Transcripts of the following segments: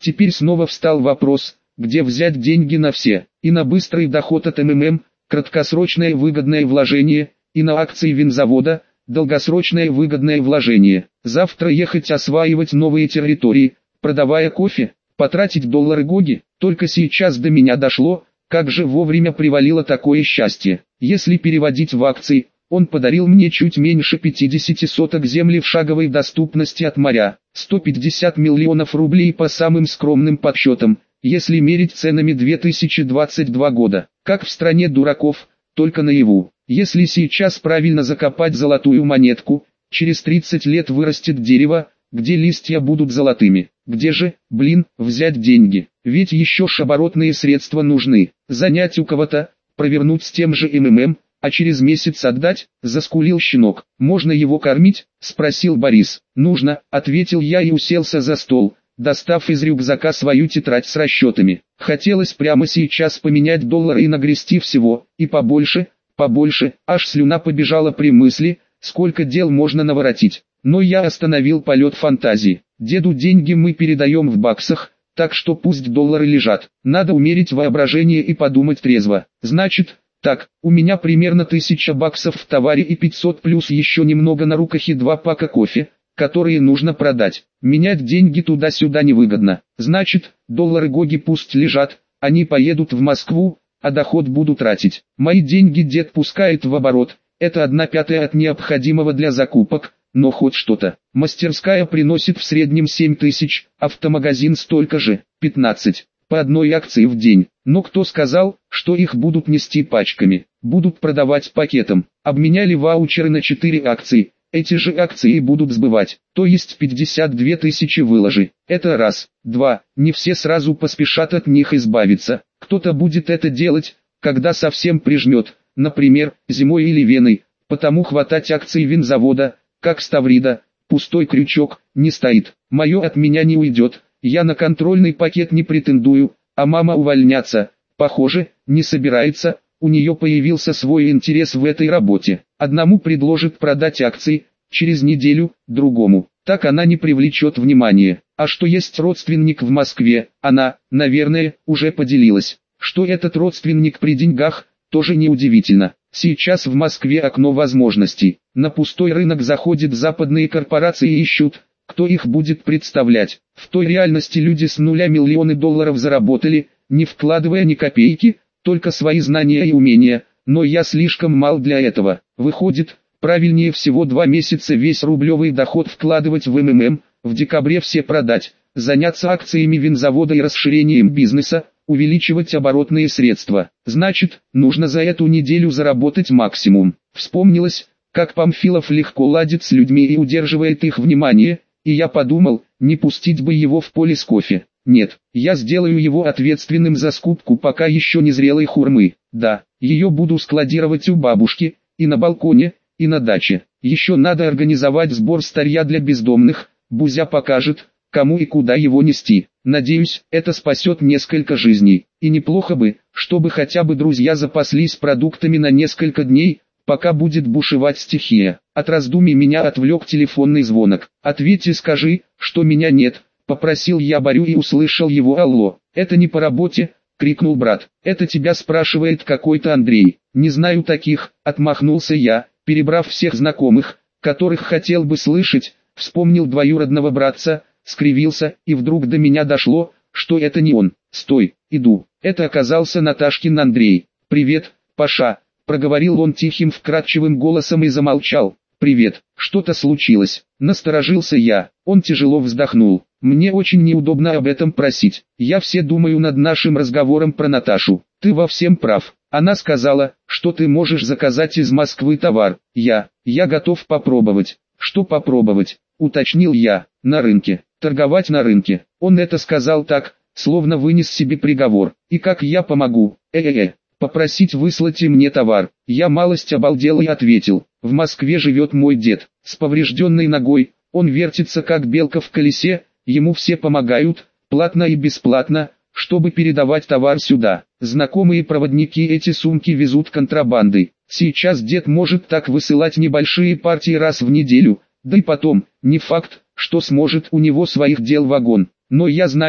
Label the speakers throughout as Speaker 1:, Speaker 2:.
Speaker 1: Теперь снова встал вопрос, где взять деньги на все, и на быстрый доход от МММ, краткосрочное выгодное вложение, и на акции винзавода, долгосрочное выгодное вложение. Завтра ехать осваивать новые территории, продавая кофе, потратить доллары Гоги. Только сейчас до меня дошло, как же вовремя привалило такое счастье. Если переводить в акции, он подарил мне чуть меньше 50 соток земли в шаговой доступности от моря, 150 миллионов рублей по самым скромным подсчетам, если мерить ценами 2022 года. Как в стране дураков, только наяву. Если сейчас правильно закопать золотую монетку, через 30 лет вырастет дерево, где листья будут золотыми. Где же, взять деньги? Ведь еще ж оборотные средства нужны. Занять у кого-то, провернуть с тем же МММ, а через месяц отдать, заскулил щенок. «Можно его кормить?» – спросил Борис. «Нужно», – ответил я и уселся за стол, достав из рюкзака свою тетрадь с расчетами. Хотелось прямо сейчас поменять доллары и нагрести всего, и побольше, аж слюна побежала при мысли, сколько дел можно наворотить. Но я остановил полет фантазии. Деду деньги мы передаем в баксах, так что пусть доллары лежат. Надо умерить воображение и подумать трезво. Значит, так, у меня примерно 1000 баксов в товаре и 500 плюс еще немного на руках и 2 пака кофе, которые нужно продать. Менять деньги туда-сюда невыгодно. Значит, доллары Гоги пусть лежат, они поедут в Москву, а доход буду тратить. Мои деньги дед пускает в оборот, это 1/5 от необходимого для закупок, но хоть что-то. Мастерская приносит в среднем 7000, автомагазин столько же, 15, по одной акции в день. Но кто сказал, что их будут нести пачками, будут продавать пакетом. Обменяли ваучеры на 4 акции, эти же акции будут сбывать, то есть 52 тысячи выложи. Это раз. Два, не все сразу поспешат от них избавиться. Кто-то будет это делать, когда совсем прижмет, например, зимой или веной, потому хватать акции винзавода, как Ставрида, пустой крючок, не стоит. Мое от меня не уйдет, я на контрольный пакет не претендую, а мама увольняться, похоже, не собирается, у нее появился свой интерес в этой работе. Одному предложит продать акции, через неделю, другому. Так она не привлечет внимания. А что есть родственник в Москве, она, наверное, уже поделилась. Что этот родственник при деньгах, тоже неудивительно. Сейчас в Москве окно возможностей. На пустой рынок заходят западные корпорации и ищут, кто их будет представлять. В той реальности люди с нуля миллионы долларов заработали, не вкладывая ни копейки, только свои знания и умения, но я слишком мал для этого. Выходит, правильнее всего 2 месяца весь рублевый доход вкладывать в МММ, в декабре все продать, заняться акциями винзавода и расширением бизнеса, увеличивать оборотные средства. Значит, нужно за эту неделю заработать максимум. Вспомнилось, как Памфилов легко ладит с людьми и удерживает их внимание, и я подумал, не пустить бы его в поле с кофе. Нет, я сделаю его ответственным за скупку пока еще не зрелой хурмы. Да, ее буду складировать у бабушки, и на балконе, и на даче. Еще надо организовать сбор старья для бездомных, Бузя покажет, кому и куда его нести. Надеюсь, это спасет несколько жизней. И неплохо бы, чтобы хотя бы друзья запаслись продуктами на несколько дней, пока будет бушевать стихия. От раздумий меня отвлек телефонный звонок. «Ответь и скажи, что меня нет», — попросил я Борю и услышал его «Алло». «Это не по работе», — крикнул брат. «Это тебя спрашивает какой-то Андрей». «Не знаю таких», — отмахнулся я, перебрав всех знакомых, которых хотел бы слышать, вспомнил двоюродного братца, скривился, и вдруг до меня дошло, что это не он. «Стой, иду». Это оказался Наташкин Андрей. «Привет, Паша», — проговорил он тихим вкрадчивым голосом и замолчал. «Привет, что-то случилось?» Насторожился я. Он тяжело вздохнул. «Мне очень неудобно об этом просить. Я все думаю над нашим разговором про Наташу. Ты во всем прав. Она сказала, что ты можешь заказать из Москвы товар. Я готов попробовать». «Что попробовать?» — уточнил я. «На рынке. Торговать на рынке». Он это сказал так, словно вынес себе приговор. «И как я помогу?» Попросить выслать мне товар. Я малость обалдел и ответил. В Москве живет мой дед, с поврежденной ногой, он вертится как белка в колесе, ему все помогают, платно и бесплатно, чтобы передавать товар сюда. Знакомые проводники эти сумки везут контрабандой. Сейчас дед может так высылать небольшие партии раз в неделю, да и потом, не факт, что сможет, у него своих дел вагон. Но я знаю,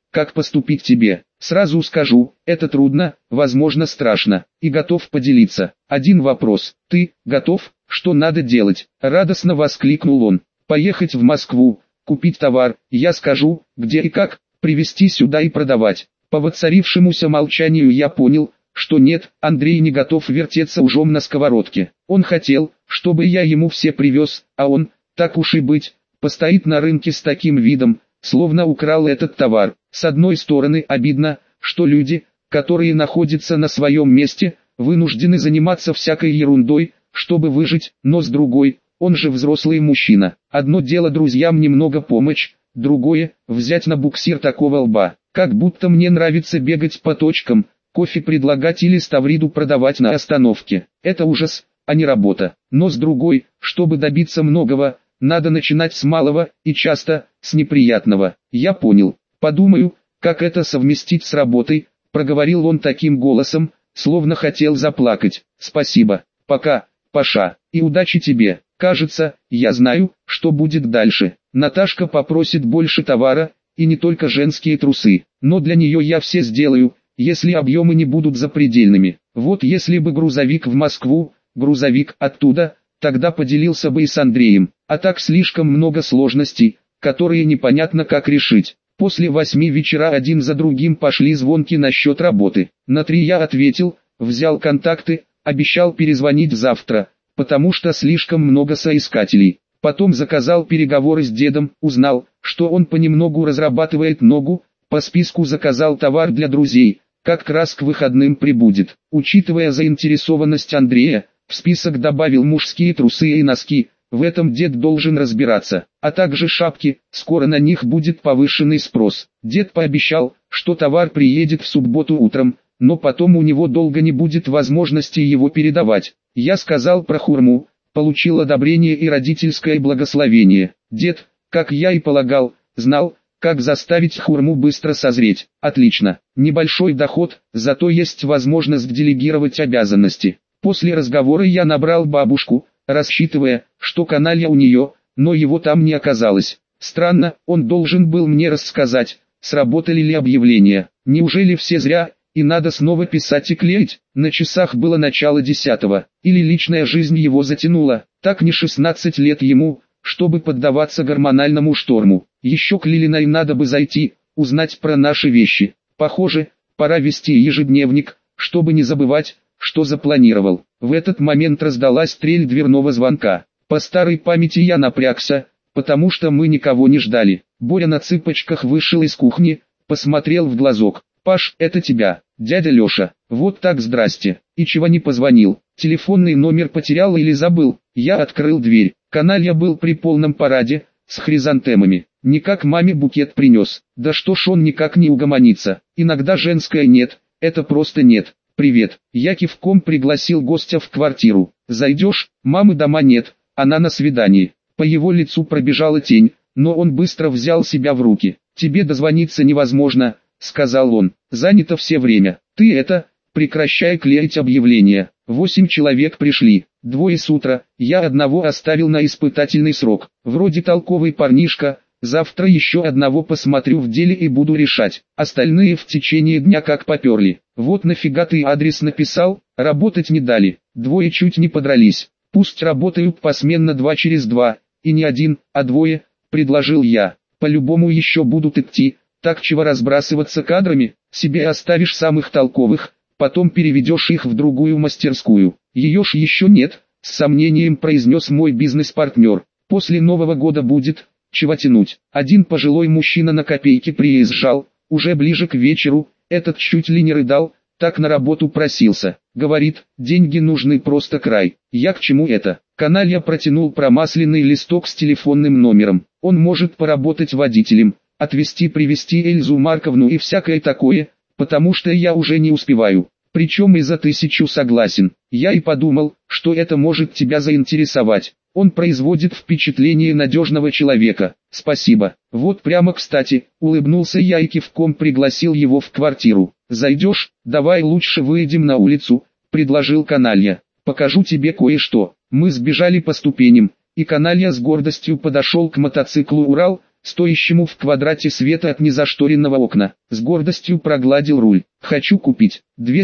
Speaker 1: как поступить тебе. Сразу скажу, это трудно, возможно страшно, и готов поделиться. Один вопрос, ты готов? Что надо делать? Радостно воскликнул он. Поехать в Москву, купить товар, я скажу, где и как, привезти сюда и продавать. По воцарившемуся молчанию я понял, что нет, Андрей не готов вертеться ужом на сковородке. Он хотел, чтобы я ему все привез, а он, так уж и быть, постоит на рынке с таким видом, словно украл этот товар. С одной стороны обидно, что люди, которые находятся на своем месте, вынуждены заниматься всякой ерундой, чтобы выжить, но с другой, он же взрослый мужчина. Одно дело друзьям немного помочь, другое – взять на буксир такого лба. Как будто мне нравится бегать по точкам, кофе предлагать или ставриду продавать на остановке. Это ужас, а не работа. Но с другой, чтобы добиться многого, надо начинать с малого, и часто, с неприятного. Я понял. Подумаю, как это совместить с работой, проговорил он таким голосом, словно хотел заплакать. Спасибо, пока, Паша, и удачи тебе. Кажется, я знаю, что будет дальше. Наташка попросит больше товара, и не только женские трусы, но для нее я все сделаю, если объемы не будут запредельными. Вот если бы грузовик в Москву, грузовик оттуда, тогда поделился бы и с Андреем, а так слишком много сложностей, которые непонятно как решить. После 8 вечера один за другим пошли звонки насчет работы. На 3 я ответил, взял контакты, обещал перезвонить завтра, потому что слишком много соискателей. Потом заказал переговоры с дедом, узнал, что он понемногу разрабатывает ногу, по списку заказал товар для друзей, как раз к выходным прибудет. Учитывая заинтересованность Андрея, в список добавил мужские трусы и носки, в этом дед должен разбираться, а также шапки, скоро на них будет повышенный спрос. Дед пообещал, что товар приедет в субботу утром, но потом у него долго не будет возможности его передавать. Я сказал про хурму, получил одобрение и родительское благословение. Дед, как я и полагал, знал, как заставить хурму быстро созреть. Отлично, небольшой доход, зато есть возможность делегировать обязанности. После разговора я набрал бабушку, рассчитывая, что каналья у нее, но его там не оказалось. Странно, он должен был мне рассказать, сработали ли объявления. Неужели все зря, и надо снова писать и клеить? На часах было начало 10-го, или личная жизнь его затянула, так не 16 лет ему, чтобы поддаваться гормональному шторму. Еще к Лилиной надо бы зайти, узнать про наши вещи. Похоже, пора вести ежедневник, чтобы не забывать, что запланировал. В этот момент раздалась трель дверного звонка. По старой памяти я напрягся, потому что мы никого не ждали. Боря на цыпочках вышел из кухни, посмотрел в глазок. «Паш, это тебя, дядя Леша. Вот так здрасте. И чего не позвонил? Телефонный номер потерял или забыл?» Я открыл дверь. Каналья был при полном параде, с хризантемами. Никак маме букет принес. Да что ж он никак не угомонится. Иногда женское нет, это просто нет. «Привет». Я кивком пригласил гостя в квартиру. «Зайдешь? Мамы дома нет, она на свидании». По его лицу пробежала тень, но он быстро взял себя в руки. «Тебе дозвониться невозможно», — сказал он. «Занято все время. Ты это, прекращай клеить объявления». 8 человек пришли, 2 с утра, я одного оставил на испытательный срок. Вроде толковый парнишка, завтра еще одного посмотрю в деле и буду решать. Остальные в течение дня как поперли. Вот нафига ты адрес написал, работать не дали. 2 чуть не подрались. Пусть работают посменно 2 через 2, и не 1, а 2, предложил я. По-любому еще будут идти, так чего разбрасываться кадрами, себе оставишь самых толковых, потом переведешь их в другую мастерскую. Ее ж еще нет, с сомнением произнес мой бизнес-партнер. После Нового года будет, чего тянуть. Один пожилой мужчина на копейки приезжал, уже ближе к вечеру, этот чуть ли не рыдал, так на работу просился. Говорит, деньги нужны просто край. Я к чему это? Каналья протянул промасленный листок с телефонным номером. Он может поработать водителем, отвезти-привезти Эльзу Марковну и всякое такое, потому что я уже не успеваю. Причем и за 1000 согласен. Я и подумал, что это может тебя заинтересовать. Он производит впечатление надежного человека. Спасибо. Вот прямо кстати, улыбнулся я и кивком пригласил его в квартиру. Зайдешь? Давай лучше выйдем на улицу, предложил Каналья. Покажу тебе кое-что. Мы сбежали по ступеням, и Каналья с гордостью подошел к мотоциклу «Урал», стоящему в квадрате света от незашторенного окна. С гордостью прогладил руль. Хочу купить.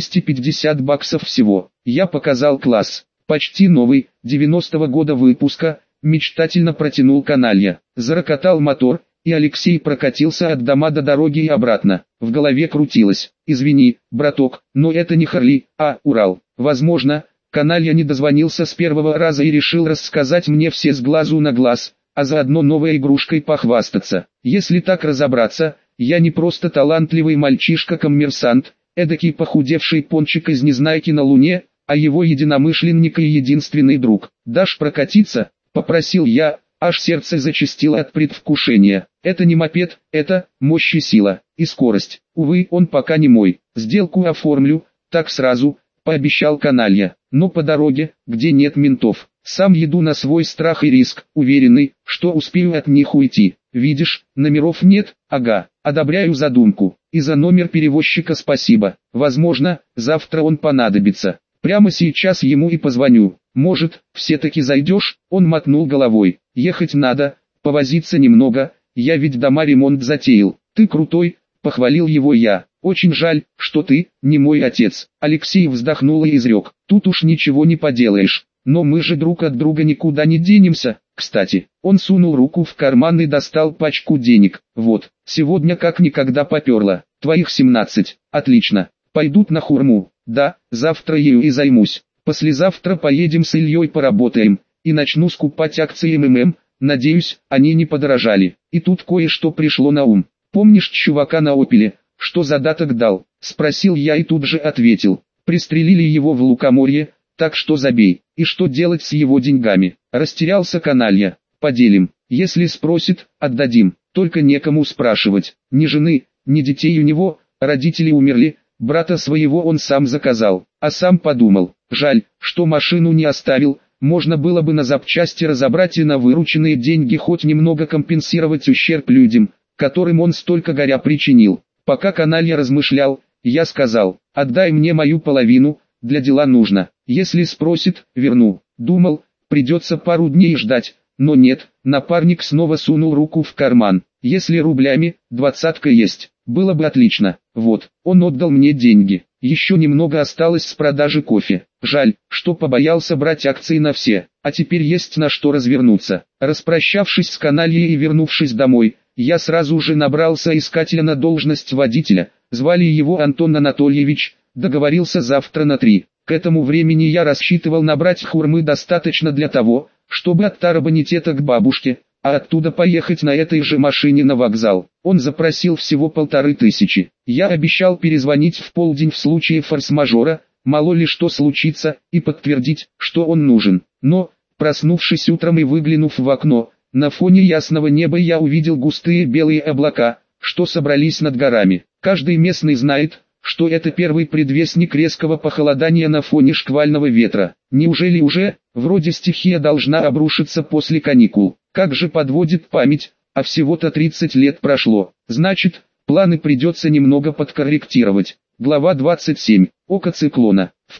Speaker 1: 250 баксов всего. Я показал класс. Почти новый, 90-го года выпуска, мечтательно протянул каналья. Зарокотал мотор, и Алексей прокатился от дома до дороги и обратно. В голове крутилось: извини, браток, но это не Харли, а Урал. Возможно, каналья не дозвонился с первого раза и решил рассказать мне все с глазу на глаз, а заодно новой игрушкой похвастаться. Если так разобраться, я не просто талантливый мальчишка-коммерсант, эдакий похудевший пончик из Незнайки на Луне, а его единомышленник и единственный друг. «Дашь прокатиться?» – попросил я, аж сердце зачастило от предвкушения. Это не мопед, это мощь и сила, и скорость. Увы, он пока не мой. Сделку оформлю, так сразу, пообещал каналья. Но по дороге, где нет ментов, сам еду на свой страх и риск, уверенный, что успею от них уйти. Видишь, номеров нет, ага, одобряю задумку. И за номер перевозчика спасибо. Возможно, завтра он понадобится. Прямо сейчас ему и позвоню. Может, все-таки зайдешь? Он мотнул головой. Ехать надо, повозиться немного, я ведь дома ремонт затеял. Ты крутой, похвалил его я. Очень жаль, что ты не мой отец. Алексей вздохнул и изрек. Тут уж ничего не поделаешь. Но мы же друг от друга никуда не денемся. Кстати, он сунул руку в карман и достал пачку денег. Вот, сегодня как никогда поперло. Твоих 17. Отлично. Пойдут на хурму. Да, завтра ею и займусь. Послезавтра поедем с Ильей поработаем, и начну скупать акции МММ, надеюсь, они не подорожали. И тут кое-что пришло на ум. Помнишь чувака на Опеле, что задаток дал? Спросил я и тут же ответил. Пристрелили его в Лукоморье, так что забей. И что делать с его деньгами? Растерялся каналья. Поделим. Если спросит, отдадим. Только некому спрашивать. Ни жены, ни детей у него, родители умерли. Брата своего он сам заказал, а сам подумал, жаль, что машину не оставил, можно было бы на запчасти разобрать и на вырученные деньги хоть немного компенсировать ущерб людям, которым он столько горя причинил. Пока каналья размышлял, я сказал, отдай мне мою половину, для дела нужно, если спросит, верну. Думал, придется пару дней ждать, но нет, напарник снова сунул руку в карман. Если рублями, 20-ка есть, было бы отлично. Вот, он отдал мне деньги. Еще немного осталось с продажи кофе. Жаль, что побоялся брать акции на все, а теперь есть на что развернуться. Распрощавшись с канальей и вернувшись домой, я сразу же набрал соискателя на должность водителя. Звали его Антон Анатольевич, договорился завтра на 3. К этому времени я рассчитывал набрать хурмы достаточно для того, чтобы от Тарабанитета к бабушке, а оттуда поехать на этой же машине на вокзал. Он запросил всего 1500. Я обещал перезвонить в полдень в случае форс-мажора, мало ли что случится, и подтвердить, что он нужен. Но, проснувшись утром и выглянув в окно, на фоне ясного неба я увидел густые белые облака, что собрались над горами. Каждый местный знает, что это первый предвестник резкого похолодания на фоне шквального ветра. Неужели уже, вроде стихия должна обрушиться после каникул? Как же подводит память, а всего-то 30 лет прошло. Значит, планы придется немного подкорректировать. Глава 27. Око циклона. В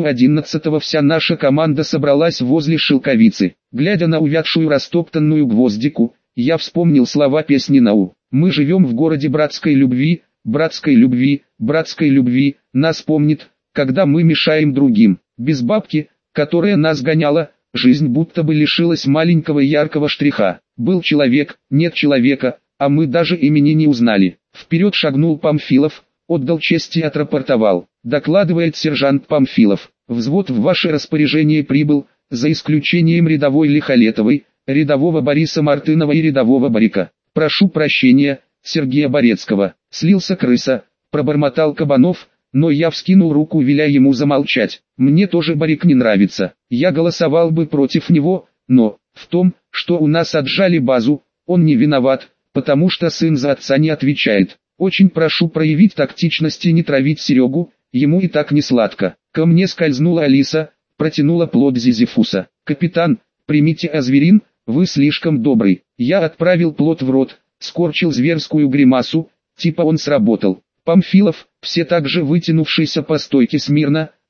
Speaker 1: 10:30 вся наша команда собралась возле Шелковицы. Глядя на увядшую растоптанную гвоздику, я вспомнил слова песни Нау. Мы живем в городе братской любви, братской любви, братской любви, нас помнит, когда мы мешаем другим. Без бабки, которая нас гоняла, жизнь будто бы лишилась маленького яркого штриха. Был человек, нет человека, а мы даже имени не узнали. Вперед шагнул Памфилов, отдал честь и отрапортовал. Докладывает сержант Памфилов. Взвод в ваше распоряжение прибыл, за исключением рядовой Лихолетовой, рядового Бориса Мартынова и рядового Борика. Прошу прощения, Сергея Борецкого. Слился крыса, пробормотал Кабанов, но я вскинул руку, веля ему замолчать. Мне тоже Борик не нравится. Я голосовал бы против него, но в том, что у нас отжали базу, он не виноват, потому что сын за отца не отвечает. Очень прошу проявить тактичность и не травить Серегу, ему и так не сладко. Ко мне скользнула Алиса, протянула плод Зизифуса. Капитан, примите азверин, вы слишком добрый. Я отправил плод в рот, скорчил зверскую гримасу, типа он сработал. Памфилов, все так же вытянувшийся по стойке смирно,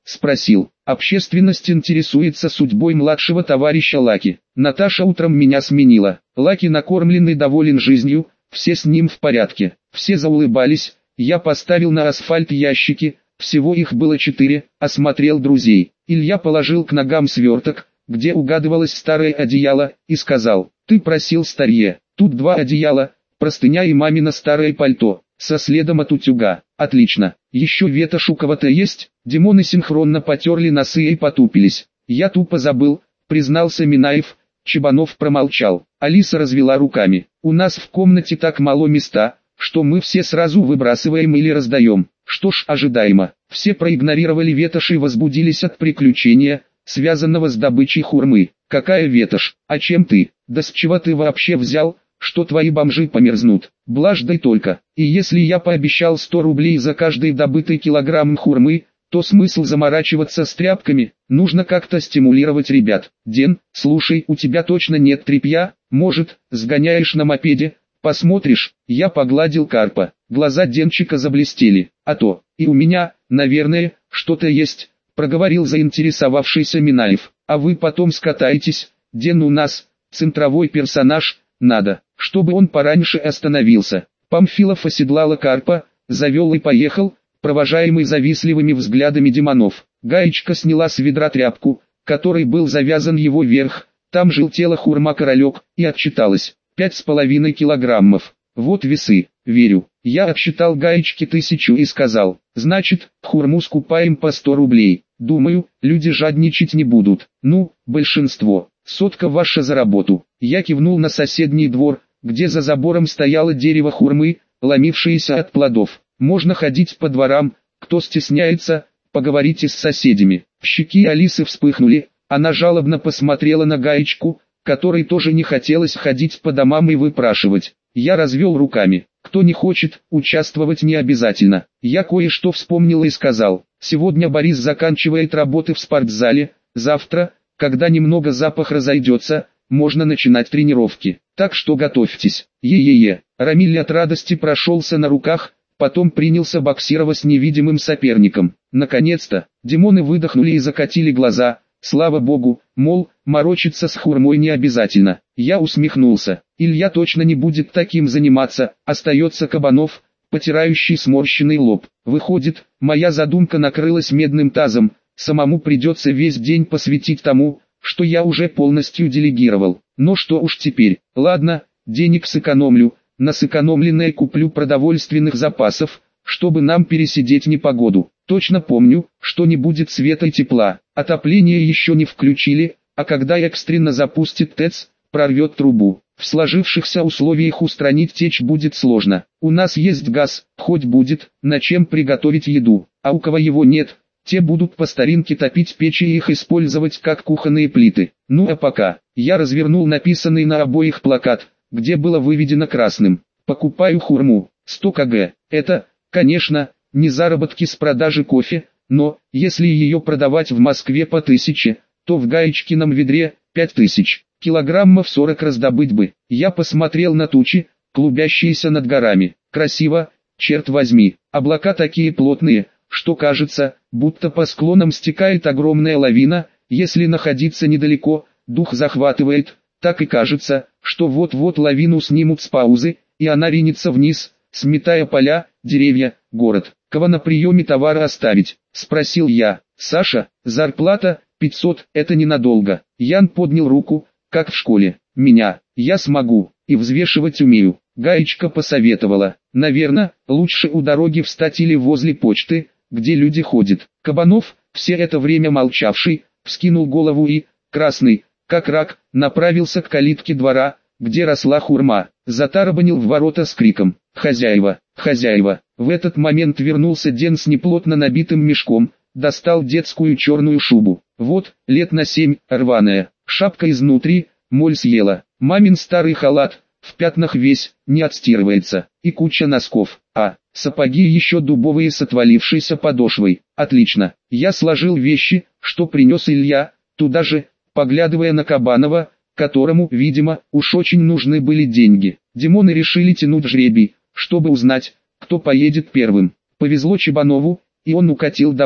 Speaker 1: Спросил. Общественность интересуется судьбой младшего товарища Лаки. Наташа утром меня сменила. Лаки накормлен и доволен жизнью, все с ним в порядке. Все заулыбались, я поставил на асфальт ящики, всего их было 4, осмотрел друзей. Илья положил к ногам сверток, где угадывалось старое одеяло, и сказал: «Ты просил старье, тут 2 одеяла, простыня и мамино старое пальто, со следом от утюга. Отлично, еще ветошь у кого-то есть?» Димоны синхронно потерли носы и потупились. «Я тупо забыл», признался Минаев. Чебанов промолчал. Алиса развела руками. «У нас в комнате так мало места, что мы все сразу выбрасываем или раздаем». Что ж, ожидаемо. Все проигнорировали ветошь и возбудились от приключения, связанного с добычей хурмы. «Какая ветошь? А чем ты? Да с чего ты вообще взял, что твои бомжи померзнут? Блаждай только. И если я пообещал 100 рублей за каждый добытый килограмм хурмы, то смысл заморачиваться с тряпками, нужно как-то стимулировать ребят. Ден, слушай, у тебя точно нет тряпья, может, сгоняешь на мопеде, посмотришь?» Я погладил карпа, глаза Денчика заблестели. «А то, и у меня, наверное, что-то есть», проговорил заинтересовавшийся Минаев. «А вы потом скатаетесь, Ден у нас, центровой персонаж, надо, чтобы он пораньше остановился». Памфилов оседлала карпа, завел и поехал, провожаемый завистливыми взглядами демонов. Гаечка сняла с ведра тряпку, которой был завязан его верх, там желтела хурма-королек, и отчиталась: 5,5 килограммов. Вот весы, верю. Я отсчитал Гаечке 1000 и сказал: «Значит, хурму скупаем по 100 рублей. Думаю, люди жадничать не будут. Ну, большинство. 100 ваша за работу». Я кивнул на соседний двор, где за забором стояло дерево хурмы, ломившееся от плодов. «Можно ходить по дворам, кто стесняется, поговорите с соседями». Щеки Алисы вспыхнули, она жалобно посмотрела на Гаечку, которой тоже не хотелось ходить по домам и выпрашивать. Я развел руками. Кто не хочет, участвовать не обязательно. Я кое-что вспомнил и сказал: «Сегодня Борис заканчивает работы в спортзале, завтра, когда немного запах разойдется, можно начинать тренировки. Так что готовьтесь». Е-е-е. Рамиль от радости прошелся на руках, потом принялся боксировать с невидимым соперником. Наконец-то, демоны выдохнули и закатили глаза. Слава богу, мол, морочиться с хурмой не обязательно. Я усмехнулся. Илья точно не будет таким заниматься, остается Кабанов, потирающий сморщенный лоб. Выходит, моя задумка накрылась медным тазом, самому придется весь день посвятить тому, что я уже полностью делегировал. Но что уж теперь, ладно, денег сэкономлю, на сэкономленное куплю продовольственных запасов, чтобы нам пересидеть непогоду. Точно помню, что не будет света и тепла, отопление еще не включили, а когда экстренно запустит ТЭЦ, прорвет трубу. В сложившихся условиях устранить течь будет сложно. У нас есть газ, хоть будет, на чем приготовить еду, а у кого его нет, те будут по старинке топить печи и их использовать как кухонные плиты. Ну а пока, я развернул написанный на обоих плакат, где было выведено красным: «Покупаю хурму, 100 кг. Это, конечно, не заработки с продажи кофе, но, если ее продавать в Москве по 1000, то в Гаечкином ведре 5000, килограммов 40 раздобыть бы». Я посмотрел на тучи, клубящиеся над горами. Красиво, черт возьми, облака такие плотные, что кажется, будто по склонам стекает огромная лавина. Если находиться недалеко, дух захватывает, так и кажется, что вот-вот лавину снимут с паузы, и она ринется вниз, сметая поля, деревья, город. «Кого на приеме товара оставить?» – спросил я. «Саша, зарплата 500, это ненадолго». Ян поднял руку, как в школе. «Меня, я смогу, и взвешивать умею». Гаечка посоветовала: «Наверное, лучше у дороги встать или возле почты, где люди ходят». Кабанов, все это время молчавший, вскинул голову и, красный, как рак, направился к калитке двора, где росла хурма. Затарабанил в ворота с криком: «Хозяева, хозяева!». В этот момент вернулся Ден с неплотно набитым мешком, достал детскую черную шубу. Вот, лет на 7, рваная, шапка изнутри, моль съела. Мамин старый халат, в пятнах весь, не отстирывается, и куча носков. А, сапоги еще дубовые с отвалившейся подошвой. Отлично. Я сложил вещи, что принес Илья, туда же, поглядывая на Кабанова, которому, видимо, уж очень нужны были деньги. Демоны решили тянуть жребий, чтобы узнать, кто поедет первым. Повезло Чебанову, и он укатил домой.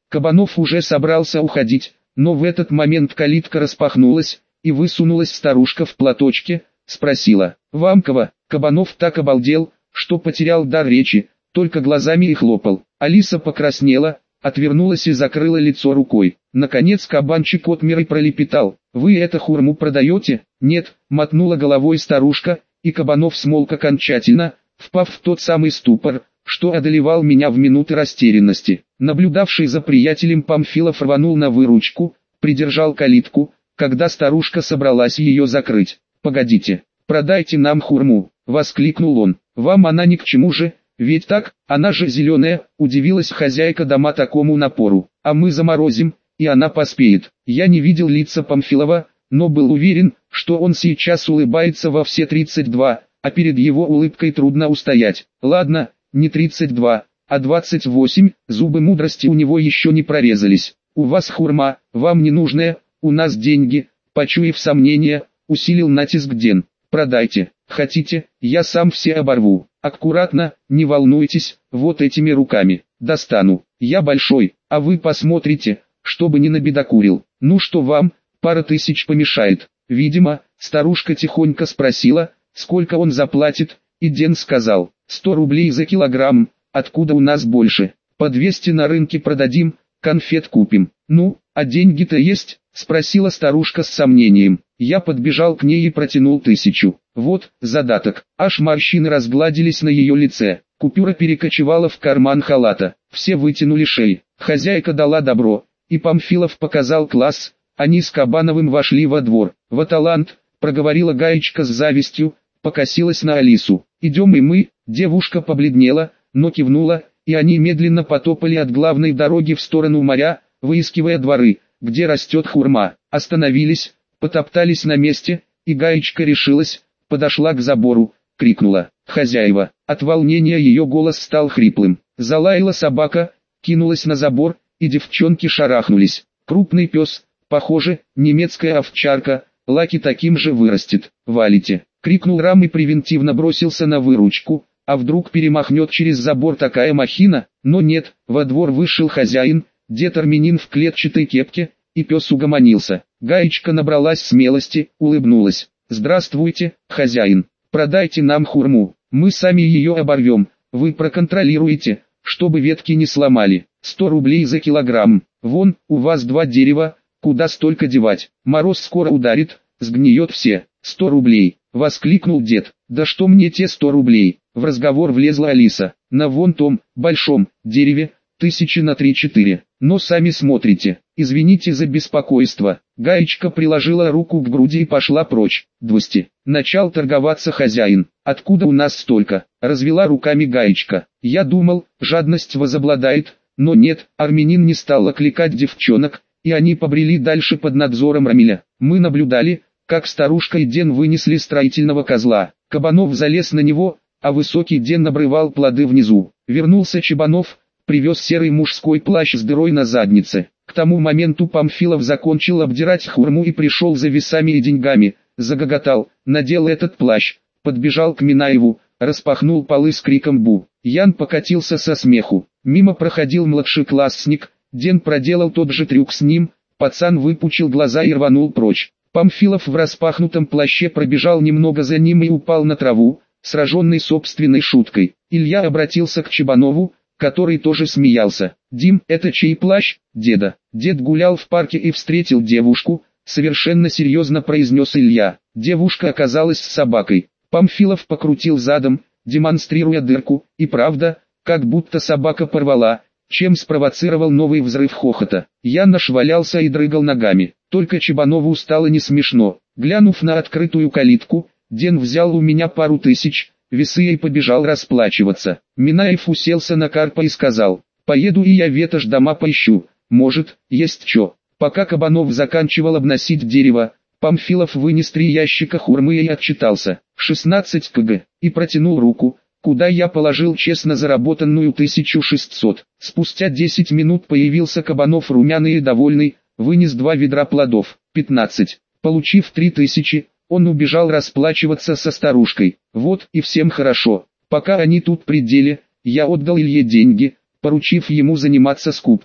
Speaker 1: Кабанов уже собрался уходить, но в этот момент калитка распахнулась, и высунулась старушка в платочке, спросила: «Вам кого?» Кабанов так обалдел, что потерял дар речи, только глазами и хлопал. Алиса покраснела, отвернулась и закрыла лицо рукой. Наконец кабанчик отмер и пролепетал: «Вы это хурму продаете?» «Нет», мотнула головой старушка, и Кабанов смолк окончательно, впав в тот самый ступор, что одолевал меня в минуты растерянности. Наблюдавший за приятелем Памфилов рванул на выручку, придержал калитку, когда старушка собралась ее закрыть. «Погодите, продайте нам хурму», — воскликнул он. «Вам она ни к чему же, ведь так, она же зеленая», — удивилась хозяйка дома такому напору. «А мы заморозим, и она поспеет». Я не видел лица Памфилова, но был уверен, что он сейчас улыбается во все 32, а перед его улыбкой трудно устоять. Ладно, не 32, а 28, зубы мудрости у него еще не прорезались. «У вас хурма, вам не нужная, у нас деньги», — почуяв сомнения, усилил натиск Ден. «Продайте, хотите, я сам все оборву. Аккуратно, не волнуйтесь, вот этими руками. Достану, я большой, а вы посмотрите, чтобы не набедокурил. Ну что вам, пара тысяч помешает». Видимо, старушка тихонько спросила, сколько он заплатит, и Ден сказал: 100 рублей за килограмм, откуда у нас больше, по 200 на рынке продадим, конфет купим. «Ну, а деньги-то есть?» — спросила старушка с сомнением. Я подбежал к ней и протянул 1000. Вот, задаток. Аж морщины разгладились на ее лице. Купюра перекочевала в карман халата. Все вытянули шеи. Хозяйка дала добро, и Памфилов показал класс. Они с Кабановым вошли во двор. «Во талант», — проговорила Гаечка с завистью, покосилась на Алису. «Идем и мы». Девушка побледнела, но кивнула, и они медленно потопали от главной дороги в сторону моря, выискивая дворы, где растет хурма. Остановились, потоптались на месте, и Гаечка решилась, подошла к забору, крикнула: «Хозяева!». От волнения ее голос стал хриплым. Залаяла собака, кинулась на забор, и девчонки шарахнулись. Крупный пес, похоже, немецкая овчарка, Лаки таким же вырастет. «Валите!» — крикнул Рам и превентивно бросился на выручку. А вдруг перемахнет через забор такая махина? Но нет, во двор вышел хозяин, дед Армянин в клетчатой кепке, и пес угомонился. Гаечка набралась смелости, улыбнулась. «Здравствуйте, хозяин, продайте нам хурму, мы сами ее оборвем, вы проконтролируете, чтобы ветки не сломали. 100 рублей за килограмм, вон, у вас 2 дерева, куда столько девать, мороз скоро ударит, сгниет все». 100 рублей, воскликнул дед. «Да что мне те 100 рублей?» В разговор влезла Алиса. «На вон том, большом, дереве, 1000 на 3-4. Но сами смотрите. Извините за беспокойство». Гаечка приложила руку к груди и пошла прочь. 200. Начал торговаться хозяин. «Откуда у нас столько?» Развела руками Гаечка. «Я думал, жадность возобладает, но нет». Армянин не стал окликать девчонок, и они побрели дальше под надзором Рамиля. Мы наблюдали, как старушка и Ден вынесли строительного козла. Кабанов залез на него, а высокий Ден обрывал плоды внизу. Вернулся Чебанов, привез серый мужской плащ с дырой на заднице. К тому моменту Памфилов закончил обдирать хурму и пришел за весами и деньгами, загоготал, надел этот плащ, подбежал к Минаеву, распахнул полы с криком «Бу!». Ян покатился со смеху. Мимо проходил младшеклассник, Ден проделал тот же трюк с ним, пацан выпучил глаза и рванул прочь. Памфилов в распахнутом плаще пробежал немного за ним и упал на траву, сраженный собственной шуткой. Илья обратился к Чебанову, который тоже смеялся. «Дим, это чей плащ?» «Деда». Дед гулял в парке и встретил девушку, совершенно серьезно произнес Илья. Девушка оказалась с собакой. Памфилов покрутил задом, демонстрируя дырку, и правда, как будто собака порвала, чем спровоцировал новый взрыв хохота. Ян валялся и дрыгал ногами. Только Чебанову стало не смешно. Глянув на открытую калитку, Ден взял у меня пару тысяч, весы и побежал расплачиваться. Минаев уселся на карпа и сказал: «Поеду и я ветошь дома поищу, может, есть чё». Пока Кабанов заканчивал обносить дерево, Памфилов вынес 3 ящика хурмы и отчитался: 16 кг, и протянул руку, куда я положил честно заработанную 1600. Спустя 10 минут появился Кабанов румяный и довольный, вынес 2 ведра плодов, 15. Получив 3000, он убежал расплачиваться со старушкой. Вот и всем хорошо. Пока они тут при деле, я отдал Илье деньги, поручив ему заниматься скупкой.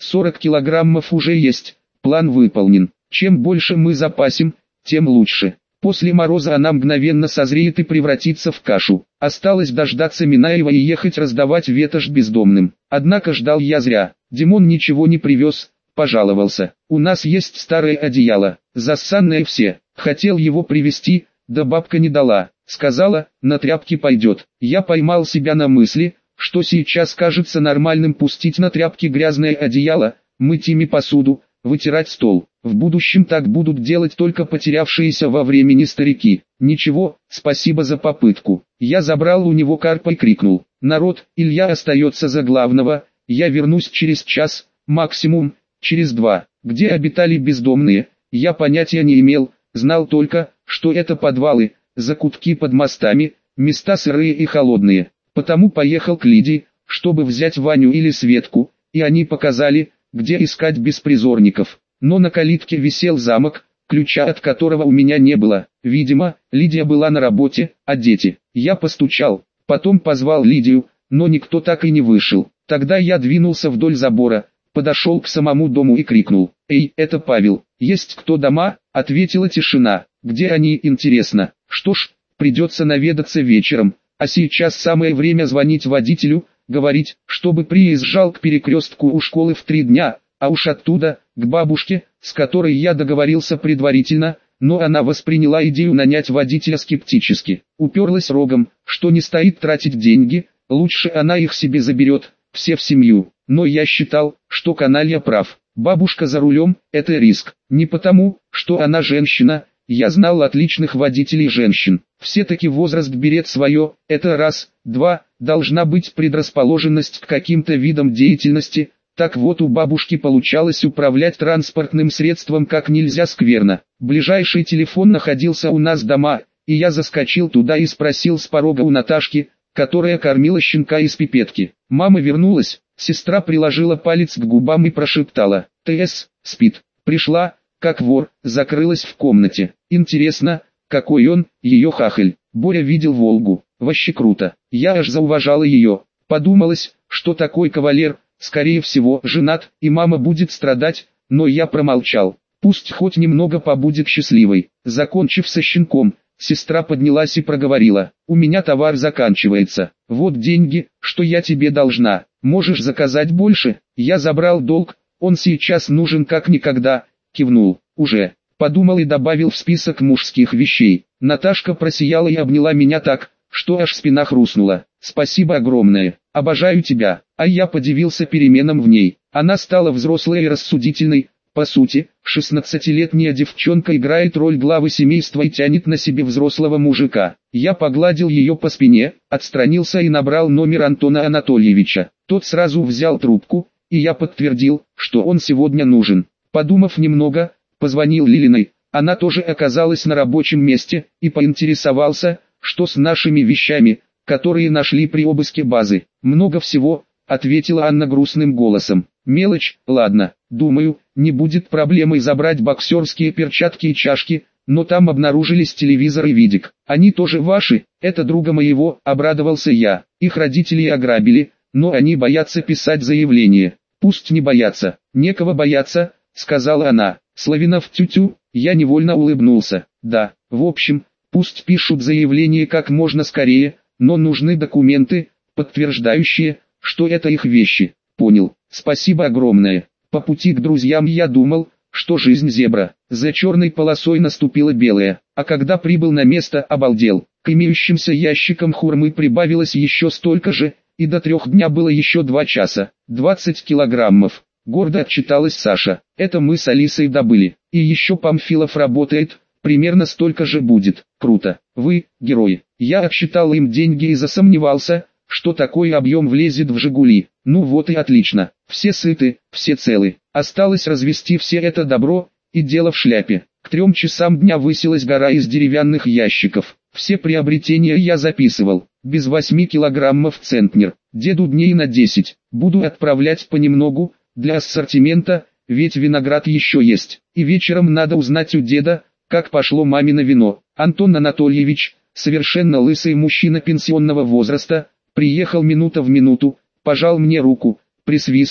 Speaker 1: 40 килограммов уже есть, план выполнен. Чем больше мы запасим, тем лучше. После мороза она мгновенно созреет и превратится в кашу. Осталось дождаться Минаева и ехать раздавать ветошь бездомным. Однако ждал я зря. Димон ничего не привез, пожаловался. У нас есть старое одеяло, зассанное все. Хотел его привезти, да бабка не дала. Сказала, на тряпки пойдет. Я поймал себя на мысли, что сейчас кажется нормальным пустить на тряпки грязное одеяло, мыть ими посуду, вытирать стол. В будущем так будут делать только потерявшиеся во времени старики. Ничего, спасибо за попытку. Я забрал у него карпа и крикнул: народ, Илья остается за главного, я вернусь через час, максимум, через 2. Где обитали бездомные, я понятия не имел, знал только, что это подвалы, закутки под мостами, места сырые и холодные. Потому поехал к Лиде, чтобы взять Ваню или Светку, и они показали, где искать беспризорников. Но на калитке висел замок, ключа от которого у меня не было. Видимо, Лидия была на работе, а дети. Я постучал, потом позвал Лидию, но никто так и не вышел. Тогда я двинулся вдоль забора, подошел к самому дому и крикнул: «Эй, это Павел, есть кто дома?» Ответила тишина. «Где они, интересно? Что ж, придется наведаться вечером, а сейчас самое время звонить водителю, говорить, чтобы приезжал к перекрестку у школы в 3 дня, а уж оттуда, к бабушке, с которой я договорился предварительно, но она восприняла идею нанять водителя скептически. Уперлась рогом, что не стоит тратить деньги, лучше она их себе заберет, все в семью. Но я считал, что каналья прав. Бабушка за рулем – это риск. Не потому, что она женщина, я знал отличных водителей женщин. Все-таки возраст берет свое, это раз, 2, должна быть предрасположенность к каким-то видам деятельности. Так вот, у бабушки получалось управлять транспортным средством как нельзя скверно. Ближайший телефон находился у нас дома, и я заскочил туда и спросил с порога у Наташки, которая кормила щенка из пипетки. Мама вернулась, сестра приложила палец к губам и прошептала: «ТС, спит». Пришла, как вор, закрылась в комнате. Интересно, какой он, ее хахаль. Боря видел Волгу, вообще круто. Я аж зауважала ее. Подумалось, что такой кавалер, скорее всего, женат, и мама будет страдать, но я промолчал. Пусть хоть немного побудет счастливой. Закончив со щенком, сестра поднялась и проговорила: «У меня товар заканчивается. Вот деньги, что я тебе должна. Можешь заказать больше?» Я забрал долг, он сейчас нужен как никогда. Кивнул. «Уже». Подумал и добавил в список мужских вещей. Наташка просияла и обняла меня так, что аж спина хрустнула. «Спасибо огромное. Обожаю тебя». А я подивился переменам в ней. Она стала взрослой и рассудительной. По сути, 16-летняя девчонка играет роль главы семейства и тянет на себе взрослого мужика. Я погладил ее по спине, отстранился и набрал номер Антона Анатольевича. Тот сразу взял трубку, и я подтвердил, что он сегодня нужен. Подумав немного, позвонил Лилиной. Она тоже оказалась на рабочем месте, и поинтересовался, что с нашими вещами, которые нашли при обыске базы. «Много всего», — ответила Анна грустным голосом. «Мелочь, ладно, думаю, не будет проблемой забрать боксерские перчатки и чашки, но там обнаружились телевизор и видик. Они тоже ваши?» «Это друга моего», — обрадовался я. «Их родители ограбили, но они боятся писать заявление». «Пусть не боятся, некого бояться», — сказала она. Славинов тю-тю, я невольно улыбнулся. «Да, в общем, пусть пишут заявление как можно скорее, но нужны документы, подтверждающие, что это их вещи». «Понял, спасибо огромное». По пути к друзьям я думал, что жизнь зебра. За черной полосой наступила белая, а когда прибыл на место, обалдел. К имеющимся ящикам хурмы прибавилось еще столько же, и до 3 дня было еще 2 часа. 20 килограммов. Гордо отчиталась Саша. Это мы с Алисой добыли. И еще Памфилов работает, примерно столько же будет. Круто. Вы, герои. Я отсчитал им деньги и засомневался, что такой объем влезет в «Жигули». Ну вот и отлично. Все сыты, все целы. Осталось развести все это добро, и дело в шляпе. К 3 часам дня высилась гора из деревянных ящиков. Все приобретения я записывал. Без 8 килограммов центнер. Деду дней на 10. Буду отправлять понемногу, для ассортимента, ведь виноград еще есть. И вечером надо узнать у деда, как пошло мамино вино. Антон Анатольевич, совершенно лысый мужчина пенсионного возраста, приехал минута в минуту, пожал мне руку, присвистнул,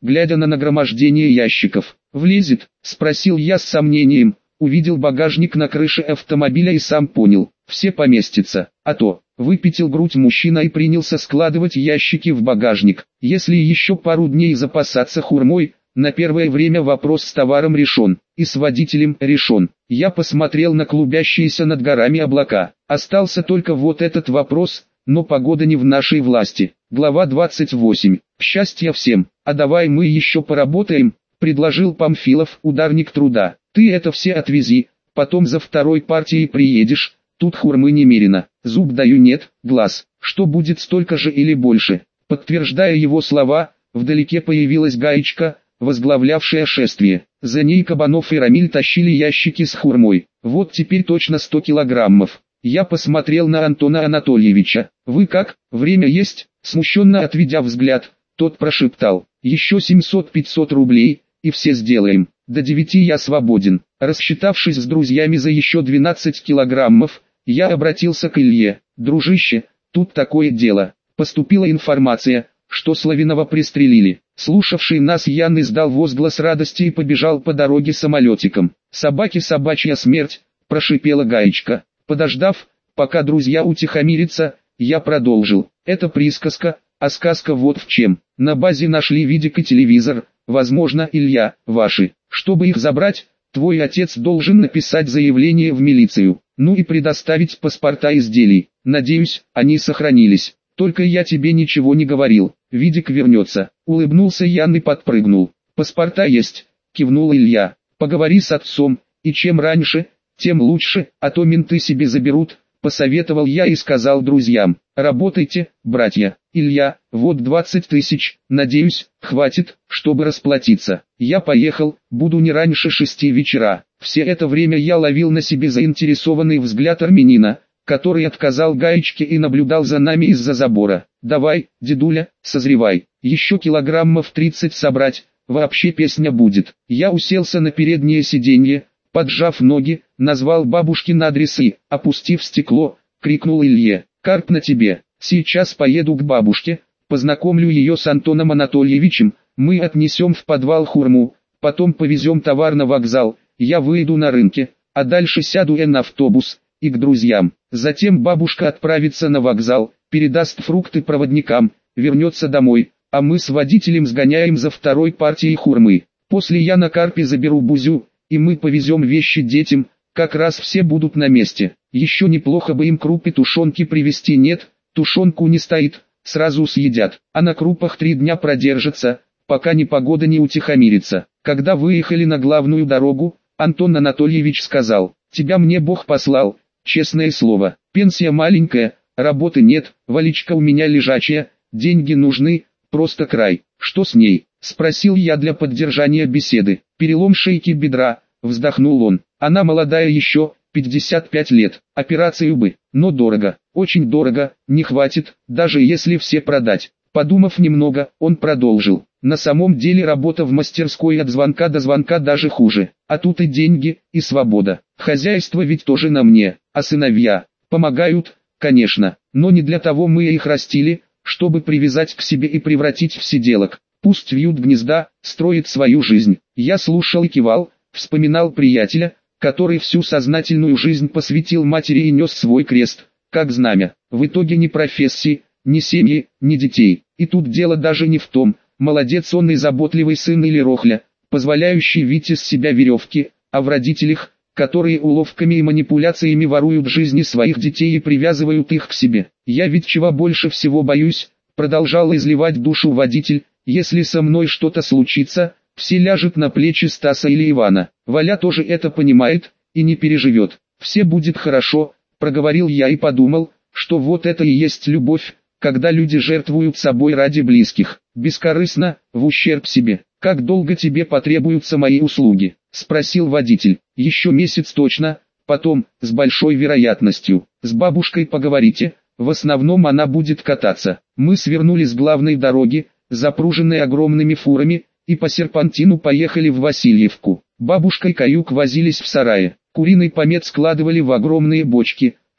Speaker 1: глядя на нагромождение ящиков. «Влезет?» – спросил я с сомнением. Увидел багажник на крыше автомобиля и сам понял, все поместится. А то, выпятил грудь мужчина и принялся складывать ящики в багажник. Если еще пару дней запасаться хурмой, на первое время вопрос с товаром решен, и с водителем решен. Я посмотрел на клубящиеся над горами облака. Остался только вот этот вопрос, но погода не в нашей власти. Глава 28. Счастья всем. А давай мы еще поработаем, предложил Памфилов, ударник труда. Ты это все отвези, потом за второй партией приедешь, тут хурмы немерено. Зуб даю нет, глаз, что будет столько же или больше. Подтверждая его слова, вдалеке появилась гаечка, возглавлявшая шествие. За ней Кабанов и Рамиль тащили ящики с хурмой. Вот теперь точно 100 килограммов. Я посмотрел на Антона Анатольевича. «Вы как, время есть?» Смущенно отведя взгляд, тот прошептал. «Еще 700-500 рублей, и все сделаем. До 9 я свободен». Рассчитавшись с друзьями за еще 12 килограммов, я обратился к Илье. «Дружище, тут такое дело. Поступила информация, что Славинова пристрелили». Слушавший нас Ян издал возглас радости и побежал по дороге самолетиком. «Собаки собачья смерть», прошипела гаечка. Подождав, пока друзья утихомирятся, я продолжил. «Это присказка, а сказка вот в чем. На базе нашли видик и телевизор, возможно, Илья, ваши. Чтобы их забрать, твой отец должен написать заявление в милицию, ну и предоставить паспорта изделий. Надеюсь, они сохранились. Только я тебе ничего не говорил, видик вернется». Улыбнулся Ян и подпрыгнул. «Паспорта есть», кивнул Илья. «Поговори с отцом, и чем раньше, тем лучше, а то менты себе заберут», посоветовал я и сказал друзьям. «Работайте, братья. Илья, вот 20 тысяч, надеюсь, хватит, чтобы расплатиться. Я поехал, буду не раньше 6 вечера». Все это время я ловил на себе заинтересованный взгляд армянина, который отказал гаечке и наблюдал за нами из-за забора. «Давай, дедуля, созревай, еще килограммов 30 собрать, вообще песня будет». Я уселся на переднее сиденье, поджав ноги, назвал бабушкин адрес и, опустив стекло, крикнул Илье: «Карп на тебе, сейчас поеду к бабушке, познакомлю ее с Антоном Анатольевичем, мы отнесем в подвал хурму, потом повезем товар на вокзал, я выйду на рынке, а дальше сяду на автобус, и к друзьям». Затем бабушка отправится на вокзал, передаст фрукты проводникам, вернется домой, а мы с водителем сгоняем за второй партией хурмы. После я на карпе заберу Бузю, и мы повезем вещи детям, как раз все будут на месте. Еще неплохо бы им крупы тушенки привезти. Нет, тушенку не стоит, сразу съедят, а на крупах 3 дня продержатся, пока непогода не утихомирится. Когда выехали на главную дорогу, Антон Анатольевич сказал: «Тебя мне Бог послал, честное слово, пенсия маленькая, работы нет, Валечка у меня лежачая, деньги нужны, просто край». «Что с ней?» — спросил я для поддержания беседы. «Перелом шейки бедра», — вздохнул он. «Она молодая еще, 55 лет, операцию бы, но дорого, очень дорого, не хватит, даже если все продать». Подумав немного, он продолжил: «На самом деле работа в мастерской от звонка до звонка даже хуже, а тут и деньги, и свобода. Хозяйство ведь тоже на мне, а сыновья помогают, конечно, но не для того мы их растили, чтобы привязать к себе и превратить в сиделок. Пусть вьют гнезда, строят свою жизнь». Я слушал и кивал, вспоминал приятеля, который всю сознательную жизнь посвятил матери и нес свой крест, как знамя. В итоге ни профессии, ни семьи, ни детей. И тут дело даже не в том, молодец он и заботливый сын или рохля, позволяющий вить из себя веревки, а в родителях, которые уловками и манипуляциями воруют жизни своих детей и привязывают их к себе. «Я ведь чего больше всего боюсь», продолжал изливать душу водитель, «если со мной что-то случится, все ляжет на плечи Стаса или Ивана. Валя тоже это понимает, и не переживет. Все будет хорошо», проговорил я и подумал, что вот это и есть любовь, когда люди жертвуют собой ради близких, бескорыстно, в ущерб себе. «Как долго тебе потребуются мои услуги?» — спросил водитель. «Еще месяц точно, потом, с большой вероятностью. С бабушкой поговорите, в основном она будет кататься». Мы свернули с главной дороги, запруженной огромными фурами, и по серпантину поехали в Васильевку. Бабушка и Каюк возились в сарае. Куриный помет складывали в огромные бочки,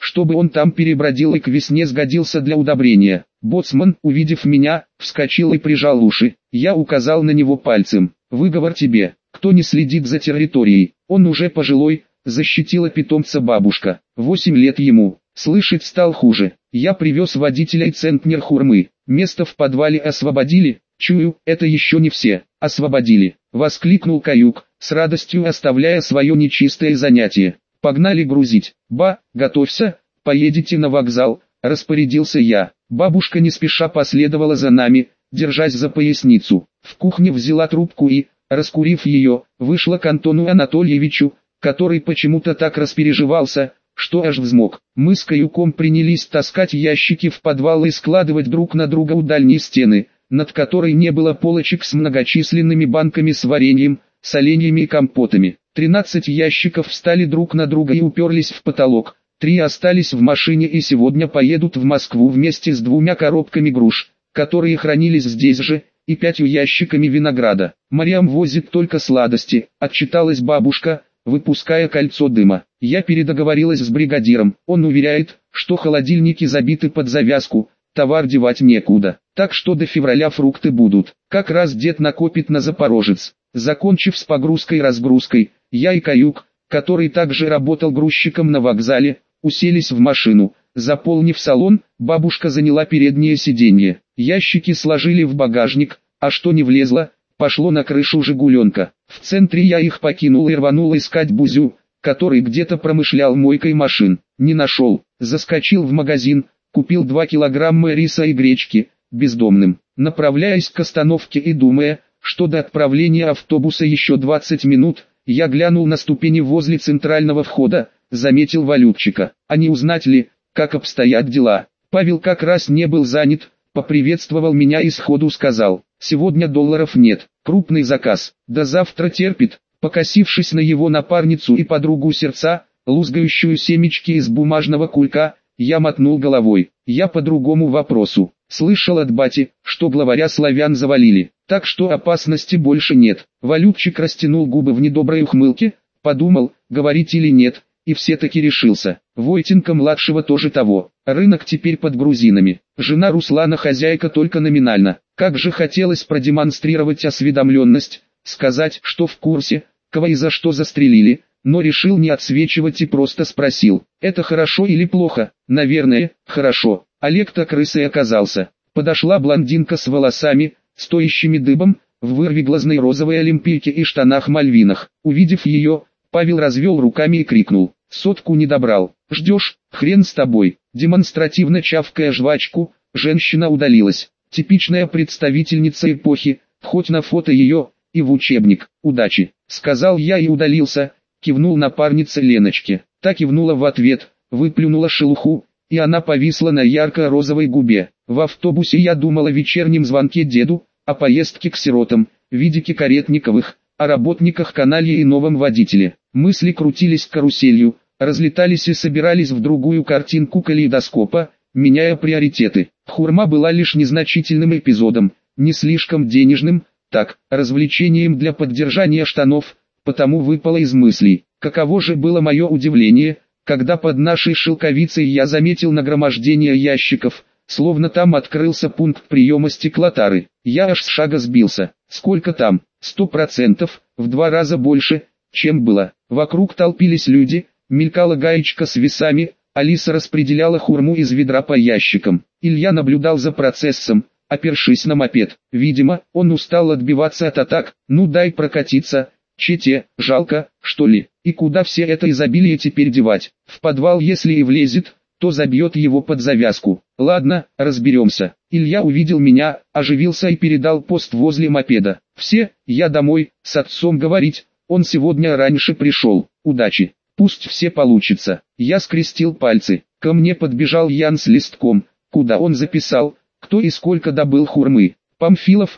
Speaker 1: чтобы он там перебродил и к весне сгодился для удобрения. Боцман, увидев меня, вскочил и прижал уши. Я указал на него пальцем. «Выговор тебе, кто не следит за территорией, он уже пожилой», защитила питомца бабушка. 8 лет ему, слышать стал хуже. Я привез водителя и центнер хурмы. Место в подвале освободили. Чую, это еще не все. Освободили. Воскликнул Каюк, с радостью оставляя свое нечистое занятие. Погнали грузить. Ба, готовься, поедете на вокзал, распорядился я. Бабушка не спеша последовала за нами, держась за поясницу. В кухне взяла трубку и, раскурив ее, вышла к Антону Анатольевичу, который почему-то так распереживался, что аж взмок. Мы с Каюком принялись таскать ящики в подвал и складывать друг на друга у дальней стены, над которой не было полочек с многочисленными банками с вареньем, соленьями и компотами. 13 ящиков встали друг на друга и уперлись в потолок. 3 остались в машине и сегодня поедут в Москву вместе с 2 коробками груш, которые хранились здесь же, и 5 ящиками винограда. Мариам возит только сладости, отчиталась бабушка, выпуская кольцо дыма. Я передоговорилась с бригадиром, он уверяет, что холодильники забиты под завязку, товар девать некуда, так что до февраля фрукты будут. Как раз дед накопит на Запорожец. Закончив с погрузкой и разгрузкой, я и Каюк, который также работал грузчиком на вокзале, уселись в машину. Заполнив салон, бабушка заняла переднее сиденье. Ящики сложили в багажник, а что не влезло, пошло на крышу «Жигуленка». В центре я их покинул и рванул искать Бузю, который где-то промышлял мойкой машин. Не нашел. Заскочил в магазин, купил 2 килограмма риса и гречки, бездомным. Направляясь к остановке и думая, что до отправления автобуса еще 20 минут, я глянул на ступени возле центрального входа, заметил Валютчика. А не узнать ли, как обстоят дела? Павел как раз не был занят, поприветствовал меня и сходу сказал: «Сегодня долларов нет, крупный заказ, до завтра терпит». Покосившись на его напарницу и подругу сердца, лузгающую семечки из бумажного кулька, я мотнул головой. Я по другому вопросу. Слышал от бати, что главаря славян завалили, так что опасности больше нет. Валютчик растянул губы в недоброй ухмылке, подумал, говорить или нет, и все-таки решился. Войтенко-младшего тоже того. Рынок теперь под грузинами. Жена Руслана хозяйка только номинально. Как же хотелось продемонстрировать осведомленность, сказать, что в курсе, кого и за что застрелили, но решил не отсвечивать и просто спросил: «Это хорошо или плохо?» «Наверное, хорошо». Олег-то крысой оказался. Подошла блондинка с волосами, стоящими дыбом, в вырве глазной розовой олимпийке и штанах-мальвинах. Увидев ее, Павел развел руками и крикнул: «Сотку не добрал, ждешь, хрен с тобой». Демонстративно чавкая жвачку, женщина удалилась. Типичная представительница эпохи, хоть на фото ее, и в учебник. «Удачи», — сказал я и удалился, кивнул напарнице Леночке. Та кивнула в ответ, выплюнула шелуху, и она повисла на ярко-розовой губе. В автобусе я думал о вечернем звонке деду, о поездке к сиротам, Видике Каретниковых, о работниках каналья и новом водителе. Мысли крутились каруселью, разлетались и собирались в другую картинку калейдоскопа, меняя приоритеты. Хурма была лишь незначительным эпизодом, не слишком денежным, так, развлечением для поддержания штанов, потому выпало из мыслей. Каково же было мое удивление, когда под нашей шелковицей я заметил нагромождение ящиков, словно там открылся пункт приема стеклотары. Я аж с шага сбился. Сколько там? 100%, в 2 раза больше, чем было. Вокруг толпились люди, мелькала гаечка с весами, Алиса распределяла хурму из ведра по ящикам. Илья наблюдал за процессом, опершись на мопед. Видимо, он устал отбиваться от атак. «Ну дай прокатиться, Чете, жалко, что ли? И куда все это изобилие теперь девать? В подвал если и влезет, то забьет его под завязку. Ладно, разберемся». Илья увидел меня, оживился и передал пост возле мопеда. «Все, я домой, с отцом говорить, он сегодня раньше пришел. Удачи, пусть все получится». Я скрестил пальцы. Ко мне подбежал Ян с листком, куда он записал, кто и сколько добыл хурмы. Памфилов,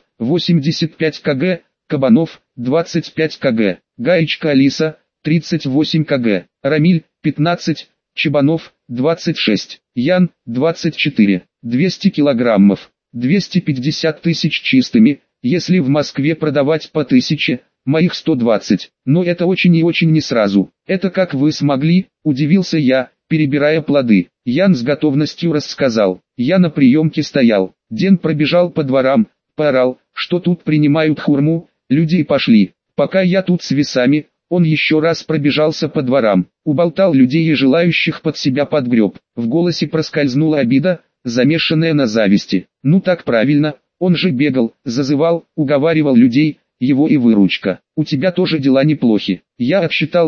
Speaker 1: 85 кг, Кабанов, 25 кг, Гаечка Алиса, 38 кг, Рамиль, 15, Чебанов, 26, Ян, 24, 200 килограммов, 250 тысяч чистыми, если в Москве продавать по 1000, моих 120, но это очень и очень не сразу. «Это как вы смогли?» – удивился я, перебирая плоды. Ян с готовностью рассказал. Я на приемке стоял. Ден пробежал по дворам, поорал, что тут принимают хурму, люди и пошли. Пока я тут с весами, он еще раз пробежался по дворам, уболтал людей и желающих под себя подгреб. В голосе проскользнула обида, замешанная на зависти. Ну так правильно, он же бегал, зазывал, уговаривал людей, его и выручка. У тебя тоже дела неплохи. Я отсчитал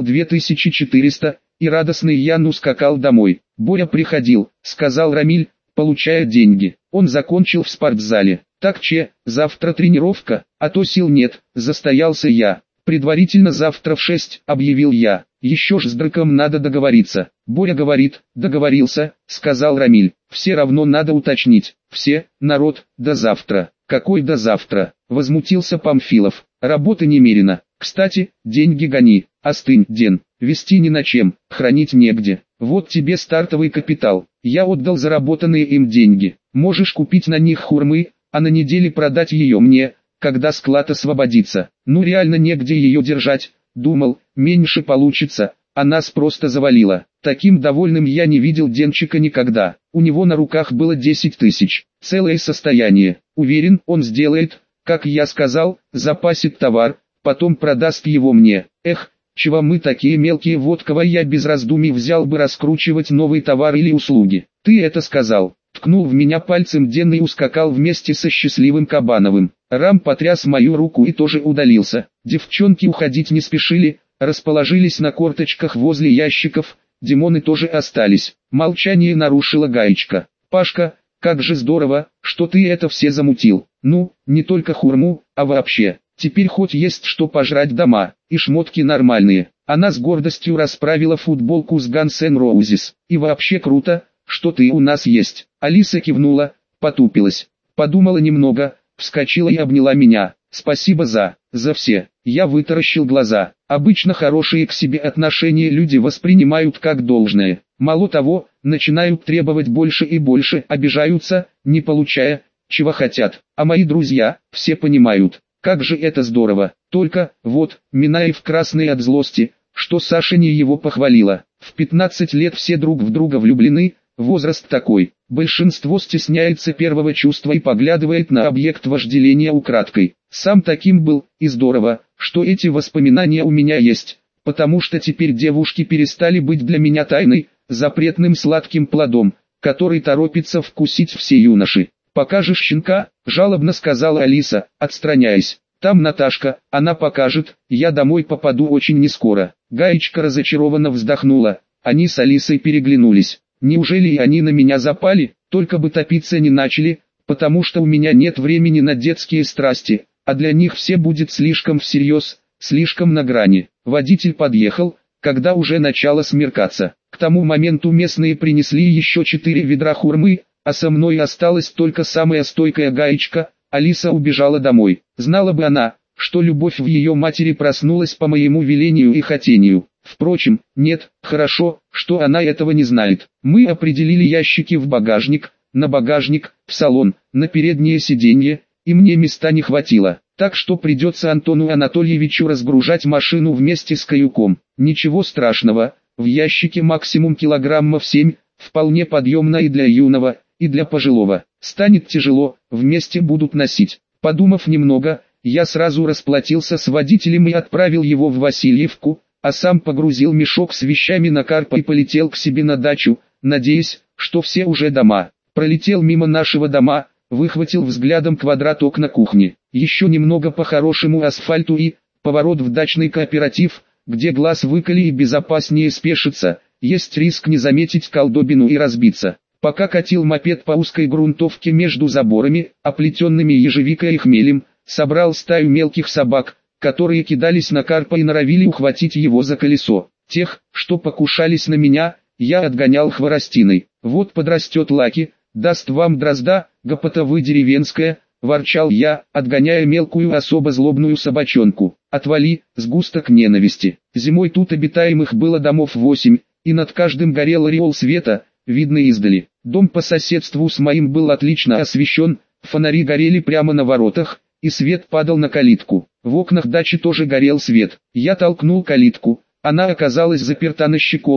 Speaker 1: 2400, и радостный Ян ускакал домой. Боря приходил, сказал Рамиль, получая деньги. Он закончил в спортзале. Так завтра тренировка, а то сил нет, застоялся я. Предварительно завтра в 6, объявил я. Еще ж с Драком надо договориться. Боря говорит, договорился, сказал Рамиль. Все равно надо уточнить. Все, народ, до завтра. Какой до завтра? Возмутился Памфилов. Работы немерено. Кстати, деньги гони. Остынь, Ден. Вести ни на чем, хранить негде. Вот тебе стартовый капитал. Я отдал заработанные им деньги. Можешь купить на них хурмы, а на неделе продать ее мне, когда склад освободится. Ну реально негде ее держать. Думал, меньше получится, а нас просто завалило. Таким довольным я не видел Денчика никогда. У него на руках было 10 тысяч. Целое состояние. Уверен, он сделает, как я сказал, запасит товар, потом продаст его мне. Эх, чего мы такие мелкие, вот кого я без раздумий взял бы раскручивать новый товар или услуги. Ты это сказал. Ткнул в меня пальцем Ден и ускакал вместе со счастливым Кабановым. Рам потряс мою руку и тоже удалился. Девчонки уходить не спешили, расположились на корточках возле ящиков, Димоны тоже остались. Молчание нарушила Гаечка. Пашка, как же здорово, что ты это все замутил. Ну, не только хурму, а вообще. Теперь хоть есть что пожрать дома, и шмотки нормальные. Она с гордостью расправила футболку с Guns N' Roses. И вообще круто, что ты у нас есть. Алиса кивнула, потупилась, подумала немного, вскочила и обняла меня. Спасибо за все. Я вытаращил глаза. Обычно хорошие к себе отношения люди воспринимают как должное. Мало того, начинают требовать больше и больше, обижаются, не получая, чего хотят. А мои друзья, все понимают, как же это здорово. Только, вот, Минаев красный от злости, что Саша не его похвалила. В 15 лет все друг в друга влюблены, возраст такой. Большинство стесняется первого чувства и поглядывает на объект вожделения украдкой. Сам таким был, и здорово, что эти воспоминания у меня есть, потому что теперь девушки перестали быть для меня тайной, запретным сладким плодом, который торопится вкусить все юноши. «Покажешь щенка?» – жалобно сказала Алиса, отстраняясь. «Там Наташка, она покажет, я домой попаду очень нескоро». Гаечка разочарованно вздохнула, они с Алисой переглянулись. Неужели и они на меня запали, только бы топиться не начали, потому что у меня нет времени на детские страсти, а для них все будет слишком всерьез, слишком на грани. Водитель подъехал, когда уже начало смеркаться. К тому моменту местные принесли еще 4 ведра хурмы, а со мной осталась только самая стойкая Гаечка. Алиса убежала домой. Знала бы она, что любовь в ее матери проснулась по моему велению и хотению. Впрочем, нет, хорошо, что она этого не знает. Мы определили ящики в багажник, на багажник, в салон, на переднее сиденье, и мне места не хватило. Так что придется Антону Анатольевичу разгружать машину вместе с каюком. Ничего страшного, в ящике максимум килограммов 7, вполне подъемно и для юного, и для пожилого. Станет тяжело, вместе будут носить. Подумав немного, я сразу расплатился с водителем и отправил его в Васильевку, а сам погрузил мешок с вещами на карп и полетел к себе на дачу, надеясь, что все уже дома. Пролетел мимо нашего дома, выхватил взглядом квадрат окна кухни. Еще немного по хорошему асфальту и поворот в дачный кооператив, где глаз выколи и безопаснее спешится, есть риск не заметить колдобину и разбиться. Пока катил мопед по узкой грунтовке между заборами, оплетенными ежевикой и хмелем, собрал стаю мелких собак, которые кидались на карпа и норовили ухватить его за колесо. Тех, что покушались на меня, я отгонял хворостиной. Вот подрастет Лаки, даст вам дрозда, гопота вы деревенская, ворчал я, отгоняя мелкую особо злобную собачонку. Отвали, сгусток ненависти. Зимой тут обитаемых было домов 8, и над каждым горел ореол света, видно издали. Дом по соседству с моим был отлично освещен, фонари горели прямо на воротах, и свет падал на калитку. В окнах дачи тоже горел свет. Я толкнул калитку, она оказалась заперта на щеколду,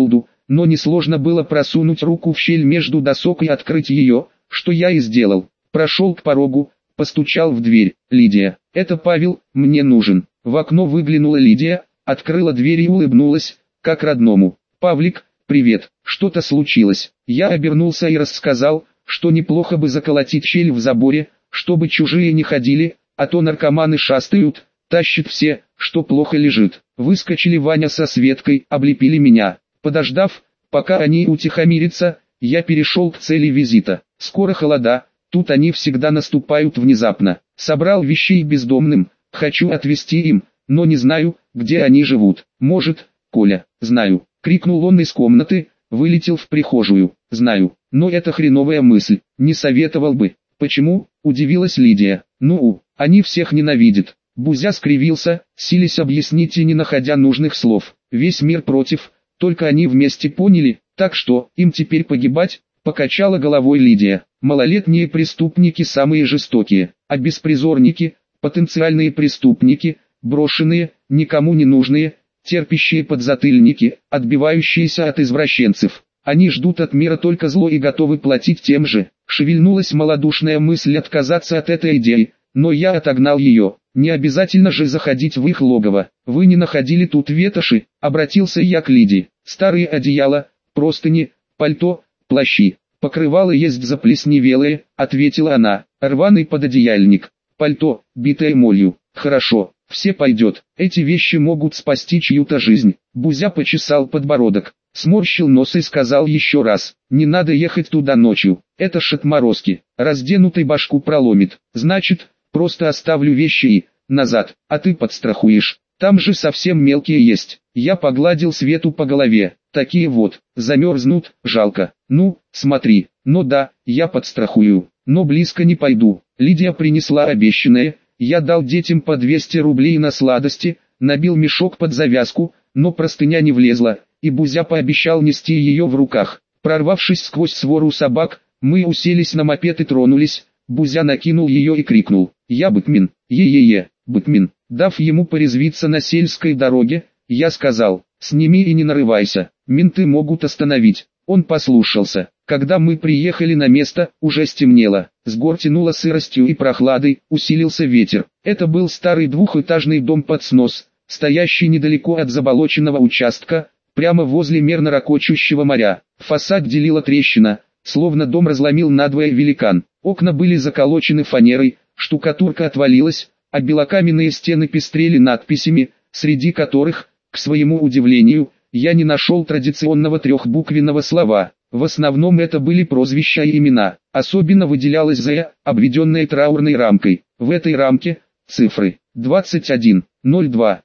Speaker 1: но несложно было просунуть руку в щель между досок и открыть ее, что я и сделал. Прошел к порогу, постучал в дверь. «Лидия, это Павел, мне нужен». В окно выглянула Лидия, открыла дверь и улыбнулась, как родному. «Павлик, привет, что-то случилось?» Я обернулся и рассказал, что неплохо бы заколотить щель в заборе, чтобы чужие не ходили, а то наркоманы шастают, тащат все, что плохо лежит. Выскочили Ваня со Светкой, облепили меня. Подождав, пока они утихомирятся, я перешел к цели визита. Скоро холода, тут они всегда наступают внезапно. Собрал вещей бездомным, хочу отвезти им, но не знаю, где они живут. Может, Коля, знаю. Крикнул он из комнаты, вылетел в прихожую. Знаю, но это хреновая мысль, не советовал бы. Почему? Удивилась Лидия. Ну, они всех ненавидят. Бузя скривился, силясь объяснить и не находя нужных слов. Весь мир против, только они вместе поняли, так что, им теперь погибать? Покачала головой Лидия. Малолетние преступники самые жестокие, а беспризорники, потенциальные преступники, брошенные, никому не нужные, терпящие подзатыльники, отбивающиеся от извращенцев. Они ждут от мира только зло и готовы платить тем же. Шевельнулась малодушная мысль отказаться от этой идеи, но я отогнал ее. Не обязательно же заходить в их логово. Вы не находили тут ветоши? Обратился я к Лидии. Старые одеяла, простыни, пальто, плащи. Покрывало есть заплесневелые, ответила она. Рваный пододеяльник, пальто, битое молью. Хорошо, все пойдет. Эти вещи могут спасти чью-то жизнь. Бузя почесал подбородок, сморщил нос и сказал еще раз. Не надо ехать туда ночью. Это ж отморозки. Разденутый башку проломит. Значит, просто оставлю вещи и назад, а ты подстрахуешь. Там же совсем мелкие есть. Я погладил Свету по голове. Такие вот, замерзнут, жалко. Ну, смотри, но да, я подстрахую, но близко не пойду. Лидия принесла обещанное, я дал детям по 200 рублей на сладости, набил мешок под завязку, но простыня не влезла, и Бузя пообещал нести ее в руках. Прорвавшись сквозь свору собак, мы уселись на мопед и тронулись. Бузя накинул ее и крикнул: «Я Бытмин, е-е-е, Бытмин». Дав ему порезвиться на сельской дороге, я сказал: «Сними и не нарывайся, менты могут остановить». Он послушался. Когда мы приехали на место, уже стемнело. С гор тянуло сыростью и прохладой, усилился ветер. Это был старый двухэтажный дом под снос, стоящий недалеко от заболоченного участка, прямо возле мерно рокочущего моря. Фасад делила трещина, словно дом разломил надвое великан. Окна были заколочены фанерой, штукатурка отвалилась, а белокаменные стены пестрели надписями, среди которых, к своему удивлению, я не нашел традиционного трехбуквенного слова. В основном это были прозвища и имена. Особенно выделялась «ЗЭ», обведенная траурной рамкой. В этой рамке цифры 21, 02,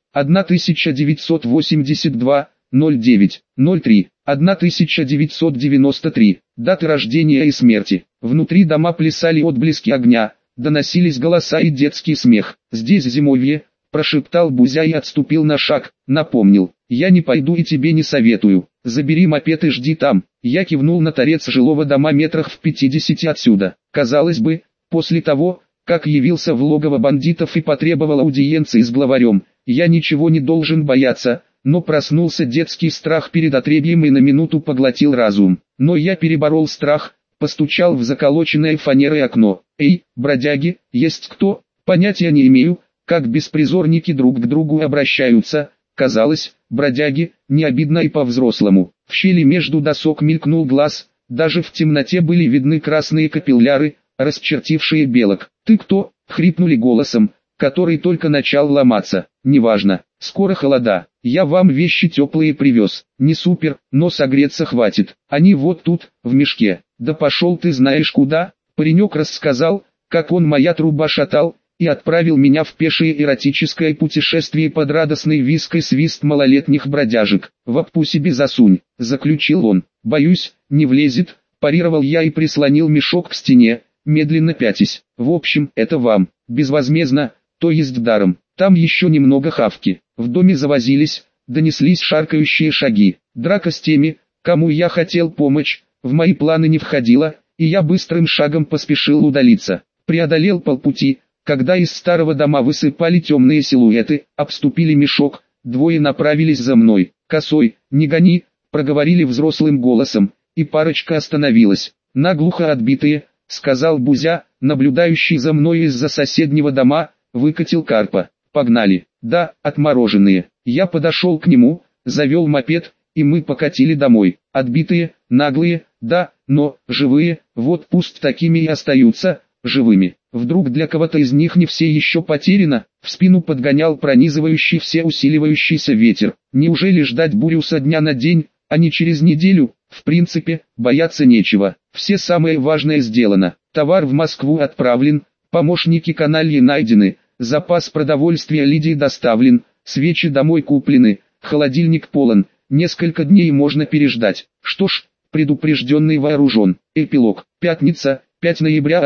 Speaker 1: 1982, 09, 03, 1993, даты рождения и смерти. Внутри дома плясали отблески огня, доносились голоса и детский смех. «Здесь зимовье», прошептал Бузя и отступил на шаг, напомнил: «Я не пойду и тебе не советую, забери мопед и жди там». Я кивнул на торец жилого дома метрах в 50 отсюда. Казалось бы, после того, как явился в логово бандитов и потребовал аудиенции с главарем, я ничего не должен бояться, но проснулся детский страх перед отребьем и на минуту поглотил разум. Но я переборол страх, постучал в заколоченное фанерой окно. «Эй, бродяги, есть кто?» Понятия не имею, как беспризорники друг к другу обращаются. Казалось, бродяги, не обидно и по-взрослому. В щели между досок мелькнул глаз, даже в темноте были видны красные капилляры, расчертившие белок. «Ты кто?» — хрипнули голосом, который только начал ломаться. «Неважно, скоро холода, я вам вещи теплые привез. Не супер, но согреться хватит. Они вот тут, в мешке». «Да пошел ты знаешь куда?» Паренек рассказал, как он моя труба шатал, и отправил меня в пешее эротическое путешествие под радостный визг и свист малолетних бродяжек. «В аппу себе засунь», — заключил он. «Боюсь, не влезет», — парировал я и прислонил мешок к стене, медленно пятясь. «В общем, это вам, безвозмездно, то есть даром». Там еще немного хавки. В доме завозились, донеслись шаркающие шаги. Драка с теми, кому я хотел помочь, в мои планы не входила, и я быстрым шагом поспешил удалиться. Преодолел полпути, когда из старого дома высыпали темные силуэты, обступили мешок, двое направились за мной. «Косой, не гони», проговорили взрослым голосом, и парочка остановилась. Наглухо отбитые, сказал Бузя, наблюдающий за мной из-за соседнего дома, выкатил карпа. Погнали. Да, отмороженные. Я подошел к нему, завел мопед, и мы покатили домой. Отбитые, наглые, да, но живые, вот пусть такими и остаются, живыми. Вдруг для кого-то из них не все еще потеряно, в спину подгонял пронизывающий все усиливающийся ветер. Неужели ждать бурю со дня на день, а не через неделю? В принципе, бояться нечего. Все самое важное сделано. Товар в Москву отправлен, помощники канальи найдены, запас продовольствия Лидии доставлен, свечи домой куплены, холодильник полон, несколько дней можно переждать. Что ж, предупрежденный вооружен. Эпилог. Пятница, 5 ноября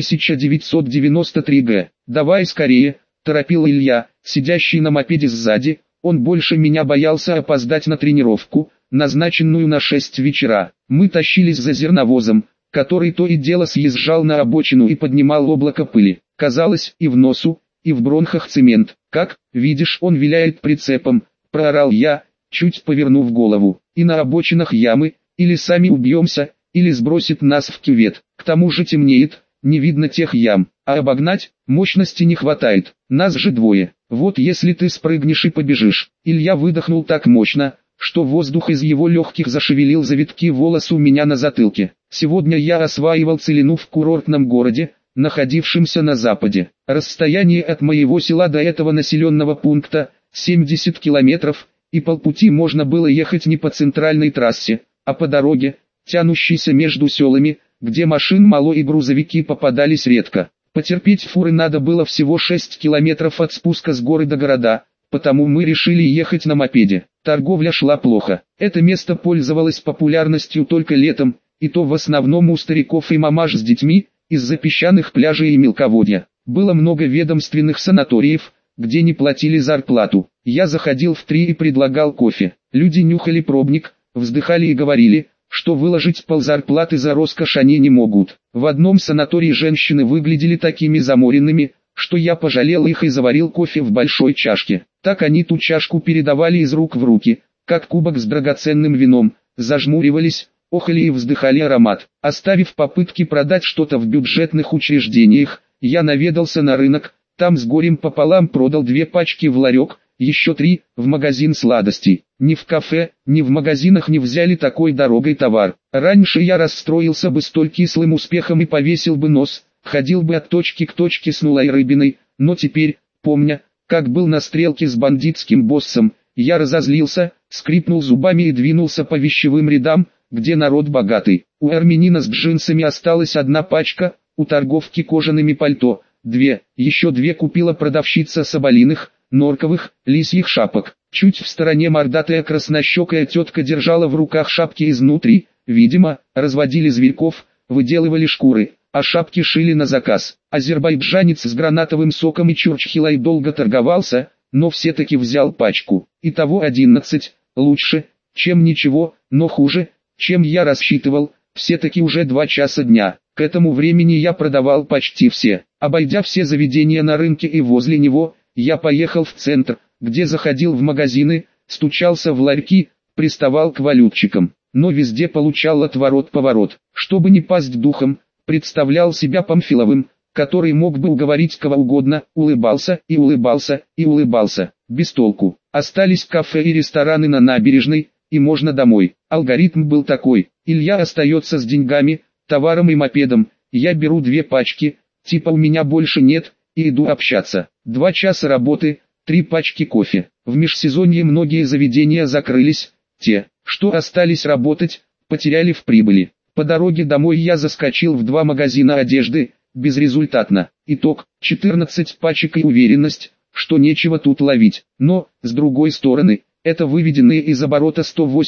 Speaker 1: 1993 г. «Давай скорее», – торопил Илья, сидящий на мопеде сзади. Он больше меня боялся опоздать на тренировку, назначенную на 6 вечера. Мы тащились за зерновозом, который то и дело съезжал на обочину и поднимал облако пыли. Казалось, и в носу, и в бронхах цемент. «Как, видишь, он виляет прицепом», – проорал я, чуть повернув голову. «И на обочинах ямы, или сами убьемся, или сбросит нас в кювет. К тому же темнеет, не видно тех ям, а обогнать, мощности не хватает, нас же двое. Вот если ты спрыгнешь и побежишь». Илья выдохнул так мощно, что воздух из его легких зашевелил завитки волос у меня на затылке. Сегодня я осваивал целину в курортном городе, находившемся на западе. Расстояние от моего села до этого населенного пункта 70 километров, и полпути можно было ехать не по центральной трассе, а по дороге, тянущейся между селами, где машин мало и грузовики попадались редко. Потерпеть фуры надо было всего 6 километров от спуска с горы до города, потому мы решили ехать на мопеде. Торговля шла плохо. Это место пользовалось популярностью только летом, и то в основном у стариков и мамаш с детьми, из-за песчаных пляжей и мелководья. Было много ведомственных санаториев, где не платили зарплату. Я заходил в 3 и предлагал кофе. Люди нюхали пробник, вздыхали и говорили, что выложить ползарплаты за роскошь они не могут. В одном санатории женщины выглядели такими заморенными, что я пожалел их и заварил кофе в большой чашке. Так они ту чашку передавали из рук в руки, как кубок с драгоценным вином, зажмуривались, охали и вздыхали аромат. Оставив попытки продать что-то в бюджетных учреждениях, я наведался на рынок, там с горем пополам продал 2 пачки в ларек, еще 3 в магазин сладостей. Ни в кафе, ни в магазинах не взяли такой дорогой товар. Раньше я расстроился бы столь кислым успехом и повесил бы нос, ходил бы от точки к точке с нулой рыбиной, но теперь, помня, как был на стрелке с бандитским боссом, я разозлился, скрипнул зубами и двинулся по вещевым рядам, где народ богатый. У армянина с джинсами осталась 1 пачка, у торговки кожаными пальто 2, еще 2 купила продавщица соболиных, норковых, лисьих шапок. Чуть в стороне мордатая краснощекая тетка держала в руках шапки изнутри, видимо, разводили зверьков, выделывали шкуры, а шапки шили на заказ. Азербайджанец с гранатовым соком и чурчхилой долго торговался, но все-таки взял пачку. Итого 11, лучше, чем ничего, но хуже, чем я рассчитывал, все-таки уже 2 часа дня. К этому времени я продавал почти все. Обойдя все заведения на рынке и возле него, я поехал в центр, где заходил в магазины, стучался в ларьки, приставал к валютчикам, но везде получал отворот-поворот. Чтобы не пасть духом, представлял себя Памфиловым, который мог бы уговорить кого угодно, улыбался и улыбался и улыбался. Без толку. Остались кафе и рестораны на набережной, и можно домой. Алгоритм был такой: Илья остается с деньгами, товаром и мопедом, я беру 2 пачки, типа у меня больше нет, и иду общаться. 2 часа работы, 3 пачки кофе. В межсезонье многие заведения закрылись, те, что остались работать, потеряли в прибыли. По дороге домой я заскочил в 2 магазина одежды, безрезультатно. Итог: 14 пачек и уверенность, что нечего тут ловить. Но, с другой стороны, это выведенные из оборота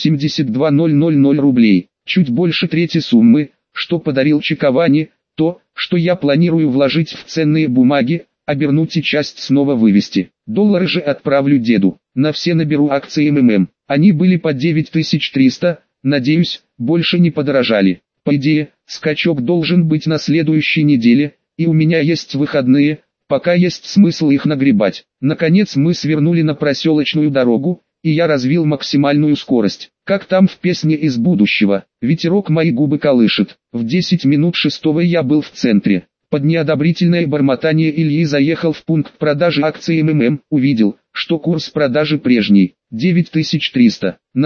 Speaker 1: 182 000 рублей, чуть больше трети суммы, что подарил Чиковани, то, что я планирую вложить в ценные бумаги, обернуть и часть снова вывести. Доллары же отправлю деду, на все наберу акции МММ. Они были по 9300, надеюсь, больше не подорожали. По идее, скачок должен быть на следующей неделе, и у меня есть выходные, пока есть смысл их нагребать. Наконец мы свернули на проселочную дорогу, и я развил максимальную скорость. Как там в песне из будущего, ветерок мои губы колышет. В 10 минут 6 я был в центре. Под неодобрительное бормотание Ильи заехал в пункт продажи акций МММ, увидел, что курс продажи прежний, 9300, на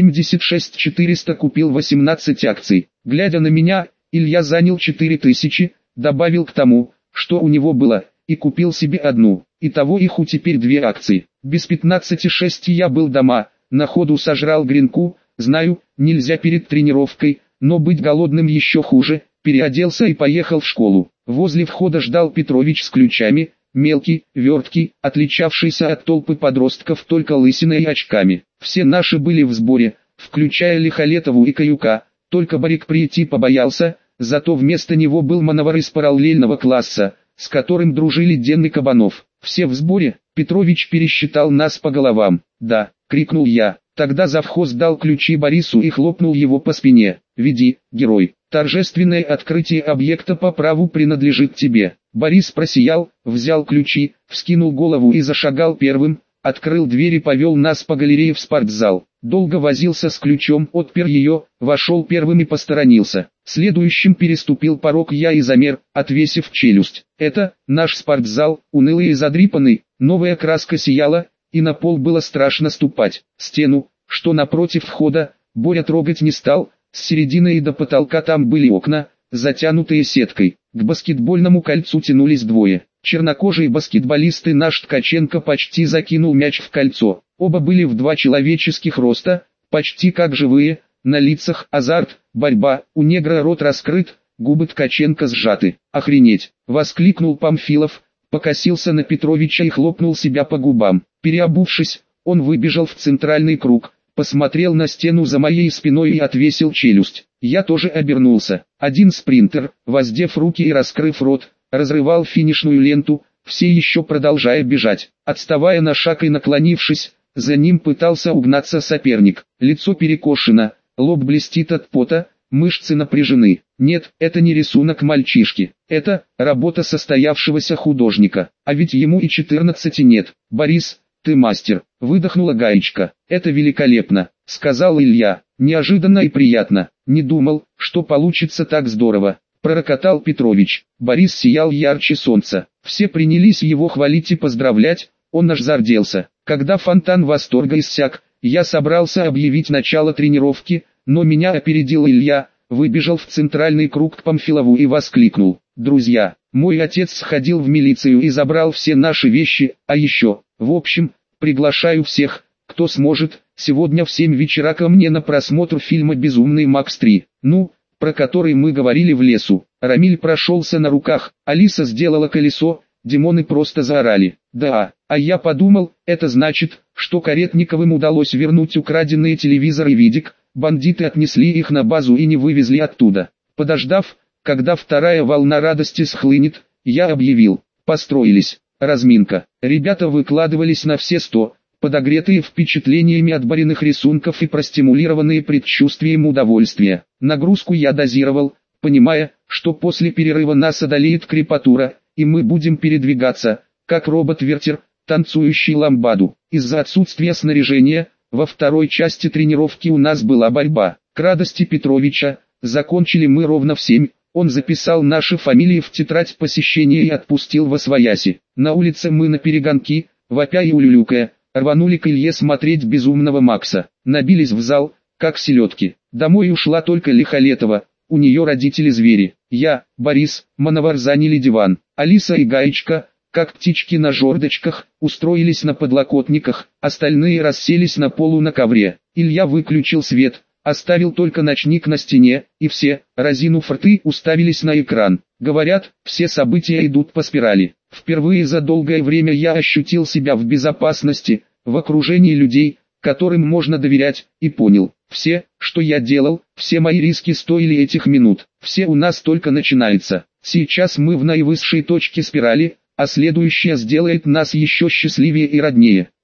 Speaker 1: 176 400 купил 18 акций. Глядя на меня, Илья занял 4000, добавил к тому, что у него было, и купил себе одну. Итого их у теперь 2 акции. Без 15,6 я был дома, на ходу сожрал гренку, знаю, нельзя перед тренировкой, но быть голодным еще хуже, переоделся и поехал в школу. Возле входа ждал Петрович с ключами, мелкий, верткий, отличавшийся от толпы подростков только лысиной и очками. Все наши были в сборе, включая Лихолетову и Каюка, только Борик прийти побоялся, зато вместо него был мановар из параллельного класса, с которым дружили Ден и Кабанов. Все в сборе, Петрович пересчитал нас по головам. «Да», — крикнул я. Тогда завхоз дал ключи Борису и хлопнул его по спине. «Веди, герой, торжественное открытие объекта по праву принадлежит тебе». Борис просиял, взял ключи, вскинул голову и зашагал первым, открыл дверь и повел нас по галерее в спортзал. Долго возился с ключом, отпер ее, вошел первым и посторонился. Следующим переступил порог я и замер, отвесив челюсть. Это наш спортзал, унылый и задрипанный, новая краска сияла, и на пол было страшно ступать. Стену, что напротив входа, Боря трогать не стал, с середины и до потолка там были окна, затянутые сеткой. К баскетбольному кольцу тянулись двое. Чернокожий баскетболист и наш Ткаченко почти закинул мяч в кольцо. Оба были в 2 человеческих роста, почти как живые, на лицах азарт, борьба, у негра рот раскрыт, губы Ткаченко сжаты. «Охренеть!» — воскликнул Памфилов, покосился на Петровича и хлопнул себя по губам. Переобувшись, он выбежал в центральный круг, посмотрел на стену за моей спиной и отвесил челюсть. Я тоже обернулся. Один спринтер, воздев руки и раскрыв рот, разрывал финишную ленту, все еще продолжая бежать. Отставая на шаг и наклонившись, за ним пытался угнаться соперник. Лицо перекошено, лоб блестит от пота, мышцы напряжены. Нет, это не рисунок мальчишки. Это работа состоявшегося художника. А ведь ему и 14 нет. «Борис, ты мастер», — выдохнула Гаечка. «Это великолепно», — сказал Илья. «Неожиданно и приятно. Не думал, что получится так здорово», — пророкотал Петрович. Борис сиял ярче солнца. Все принялись его хвалить и поздравлять, он аж зарделся. Когда фонтан восторга иссяк, я собрался объявить начало тренировки, но меня опередил Илья, выбежал в центральный круг к Памфилову и воскликнул: «Друзья, мой отец сходил в милицию и забрал все наши вещи, а еще, в общем, приглашаю всех, кто сможет, сегодня в 7 вечера ко мне на просмотр фильма «Безумный Макс 3», ну, про который мы говорили в лесу». Рамиль прошелся на руках, Алиса сделала колесо, Димоны просто заорали. Да, а я подумал, это значит, что Каретниковым удалось вернуть украденные телевизор и видик, бандиты отнесли их на базу и не вывезли оттуда. Подождав, когда вторая волна радости схлынет, я объявил: построились. Разминка. Ребята выкладывались на все 100, подогретые впечатлениями от Бориных рисунков и простимулированные предчувствием удовольствия. Нагрузку я дозировал, понимая, что после перерыва нас одолеет крепатура, и мы будем передвигаться, как робот-вертер, танцующий ламбаду. Из-за отсутствия снаряжения, во второй части тренировки у нас была борьба. К радости Петровича, закончили мы ровно в 7, он записал наши фамилии в тетрадь посещения и отпустил восвояси. На улице мы наперегонки, вопя и улюлюкая, рванули к Илье смотреть «Безумного Макса». Набились в зал, как селедки. Домой ушла только Лихолетова, у нее родители звери. Я, Борис, мановар заняли диван. Алиса и Гаечка, как птички на жердочках, устроились на подлокотниках, остальные расселись на полу на ковре. Илья выключил свет, оставил только ночник на стене, и все, разинув рты, уставились на экран. Говорят, все события идут по спирали. Впервые за долгое время я ощутил себя в безопасности, в окружении людей, которым можно доверять, и понял: все, что я делал, все мои риски стоили этих минут. Все у нас только начинается. Сейчас мы в наивысшей точке спирали, а следующая сделает нас еще счастливее и роднее.